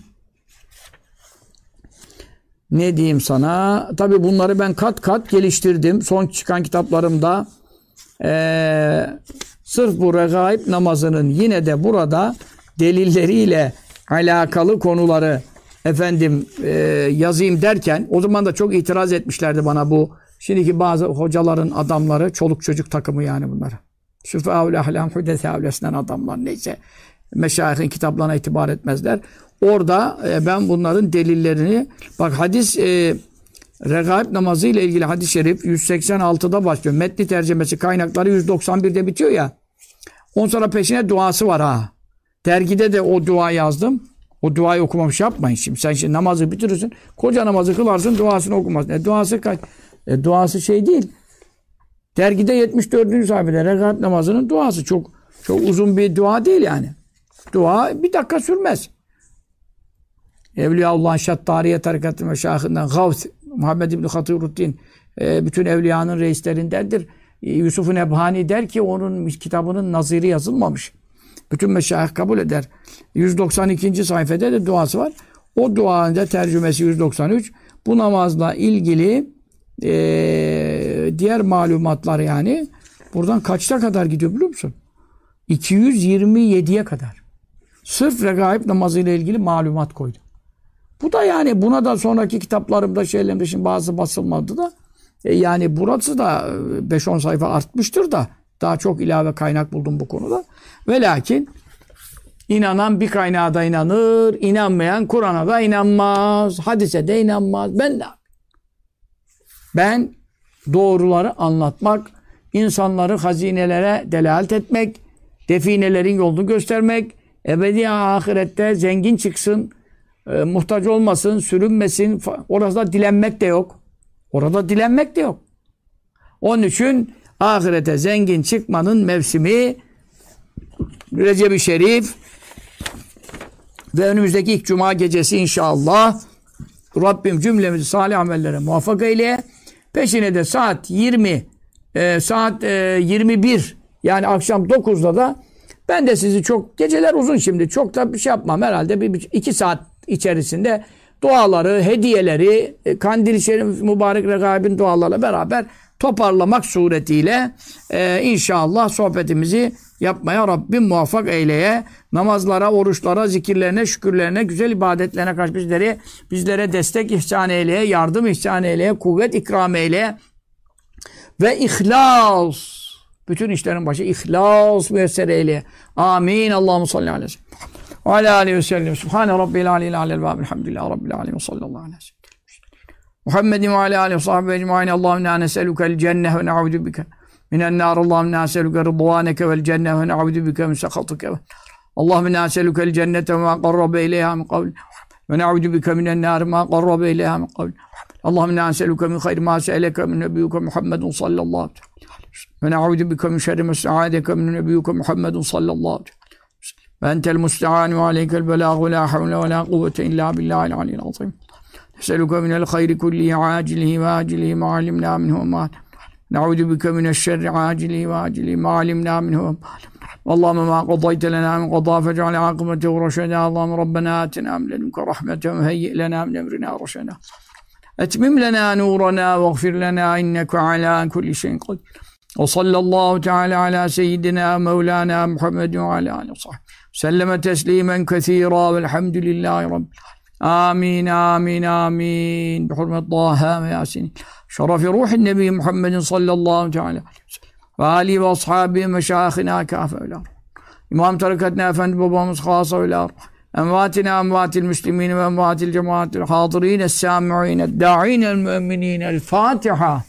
Ne diyeyim sana? Tabii bunları ben kat kat geliştirdim. Son çıkan kitaplarımda sırf bu regaib namazının yine de burada delilleriyle alakalı konuları efendim yazayım derken o zaman da çok itiraz etmişlerdi bana bu Şimdiki bazı hocaların adamları, çoluk çocuk takımı yani bunlar. Süfâul ahlâm hudesâvlesinden adamlar neyse. Meşayihin kitaplarına itibar etmezler. Orada ben bunların delillerini, bak hadis regaib namazı ile ilgili hadis-i şerif 186'da başlıyor. Metni tercemesi kaynakları 191'de bitiyor ya. Ondan sonra peşine duası var ha. Dergide de o dua yazdım. O duayı okumamış yapmayın şimdi. Sen şimdi namazı bitirirsin. Koca namazı kılarsın, duasını okumazsın. Duası kaç? Duası şey değil. Dergide 74. sayfada regaib namazının duası. Çok uzun bir dua değil yani. Dua bir dakika sürmez. Evliyaullah Şattariye tarikatı meşayihinden Gavs Muhammed İbni Hatiruddin bütün evliyanın reislerindendir. Yusuf-u Nebhani der ki onun kitabının naziri yazılmamış. Bütün meşayih kabul eder. 192. sayfada da duası var. O duanın da tercümesi 193. Bu namazla ilgili diğer malumatlar yani buradan kaçta kadar gidiyor biliyor musun? 227'ye kadar. Sırf regaib namazıyla ilgili malumat koydu. Bu da yani buna da sonraki kitaplarımda şeylerimde şimdi bazı basılmadı da yani burası da 5-10 sayfa artmıştır da daha çok ilave kaynak buldum bu konuda. Ve lakin inanan bir kaynağa da inanır, inanmayan Kur'an'a da inanmaz, hadise de inanmaz. Ben doğruları anlatmak, insanları hazinelere delalet etmek, definelerin yolunu göstermek, ebedi ahirette zengin çıksın, muhtaç olmasın, sürünmesin. Orada dilenmek de yok. Orada dilenmek de yok. Onun için ahirete zengin çıkmanın mevsimi Recep-i Şerif ve önümüzdeki ilk cuma gecesi inşallah. Rabbim cümlemizi salih amellere muvaffak eyle. Peşine de saat 21 yani akşam 9'da da ben de sizi çok geceler uzun şimdi çok da bir şey yapmam herhalde 2 saat içerisinde duaları, hediyeleri, Kandil-i Şerif mübarek regaibin dualarıyla beraber toparlamak suretiyle inşallah sohbetimizi yapmaya Rabbim muvaffak eyleye. Namazlara, oruçlara, zikirlerine, şükürlerine, güzel ibadetlerine karşı bizlere destek ihsan eyleye, yardım ihsan eyleye, kuvvet ikram eyleye ve ihlas. Bütün işlerin başı ihlas müyesser eyleye. Amin. Allahu salli aleyhi ve sellem. Ve alâ aleyhi ve sellem. Subhane rabbil aleyhi alel vâb. Elhamdülillahi rabbil alemin. Ve sallallahu aleyhi ve sellem. Muhammedin ve alâ aleyhi ve sahbihi ecmaîn. Allahümme nes'elukel cenneh ve ne'udu bike minen nâr. Allahümme nes'eluke rıdvâneke vel cenneh ve ne'udu bike min sekhatike. Allahümme nes'elukel cennete ve mâ qarrabe ileyhâ min kavl ve ne'udu bike minen nâr mâ qarrabe ileyhâ min kavl. Allahümme nes'eluke min hayri mâ se'eleke min nebiyyuke Muhammedun sallallahu aleyhi ve sellem. Ve ne'udu bike min şerri mâ sta'âdeke min nebiyyuke Muhammedun sallallahu aleyhi ve sellem. Ve entel musta'an ve aleykel belâg ve lâ havle ve lâ kuvvete illâ billâhil aliyyil azîm. Nes'eluke minel hayri kullihi âcilihi ve âcilihi mâ alimnâ minhu ve mâ ne'udu bike mineşşerri âcilihi ve âcilihi mâ alimnâ minhu ve mâ Allahümme mâ qadayte lenâ min qadâ fec'al âkıbetehu reşedâ. Allahümme rabbena âtinâ min ledunke rahmeten ve heyyi' lenâ min emrinâ reşedâ. Etmim lenâ nûranâ ve gfir lenâ inneke alâ kulli şeyin kadir. Ve sallallahu teâlâ alâ seyyidina mevlânâ Muhammedin ve alâ âlihi ve sahbihi selleme teslimen kethîrâ velhamdülillâhi rabbil âlemin. Amin, amin, amin. Bi hurmet Taha ve Yasin. Şerefi ruhin Nebi Muhammedin sallallahu teâlâ aleyhi ve sellem. Ve âlihi ve ashabihi meşâihina kâfe öylâr. İmam tarikatına efendi babamız khâsa öylâr. Envâtina envâtil müslimîne ve envâtil cemaatil hâdirîne, es-sâmi'îne, dâ'îne, el-mü'minîne. El-Fâtiha.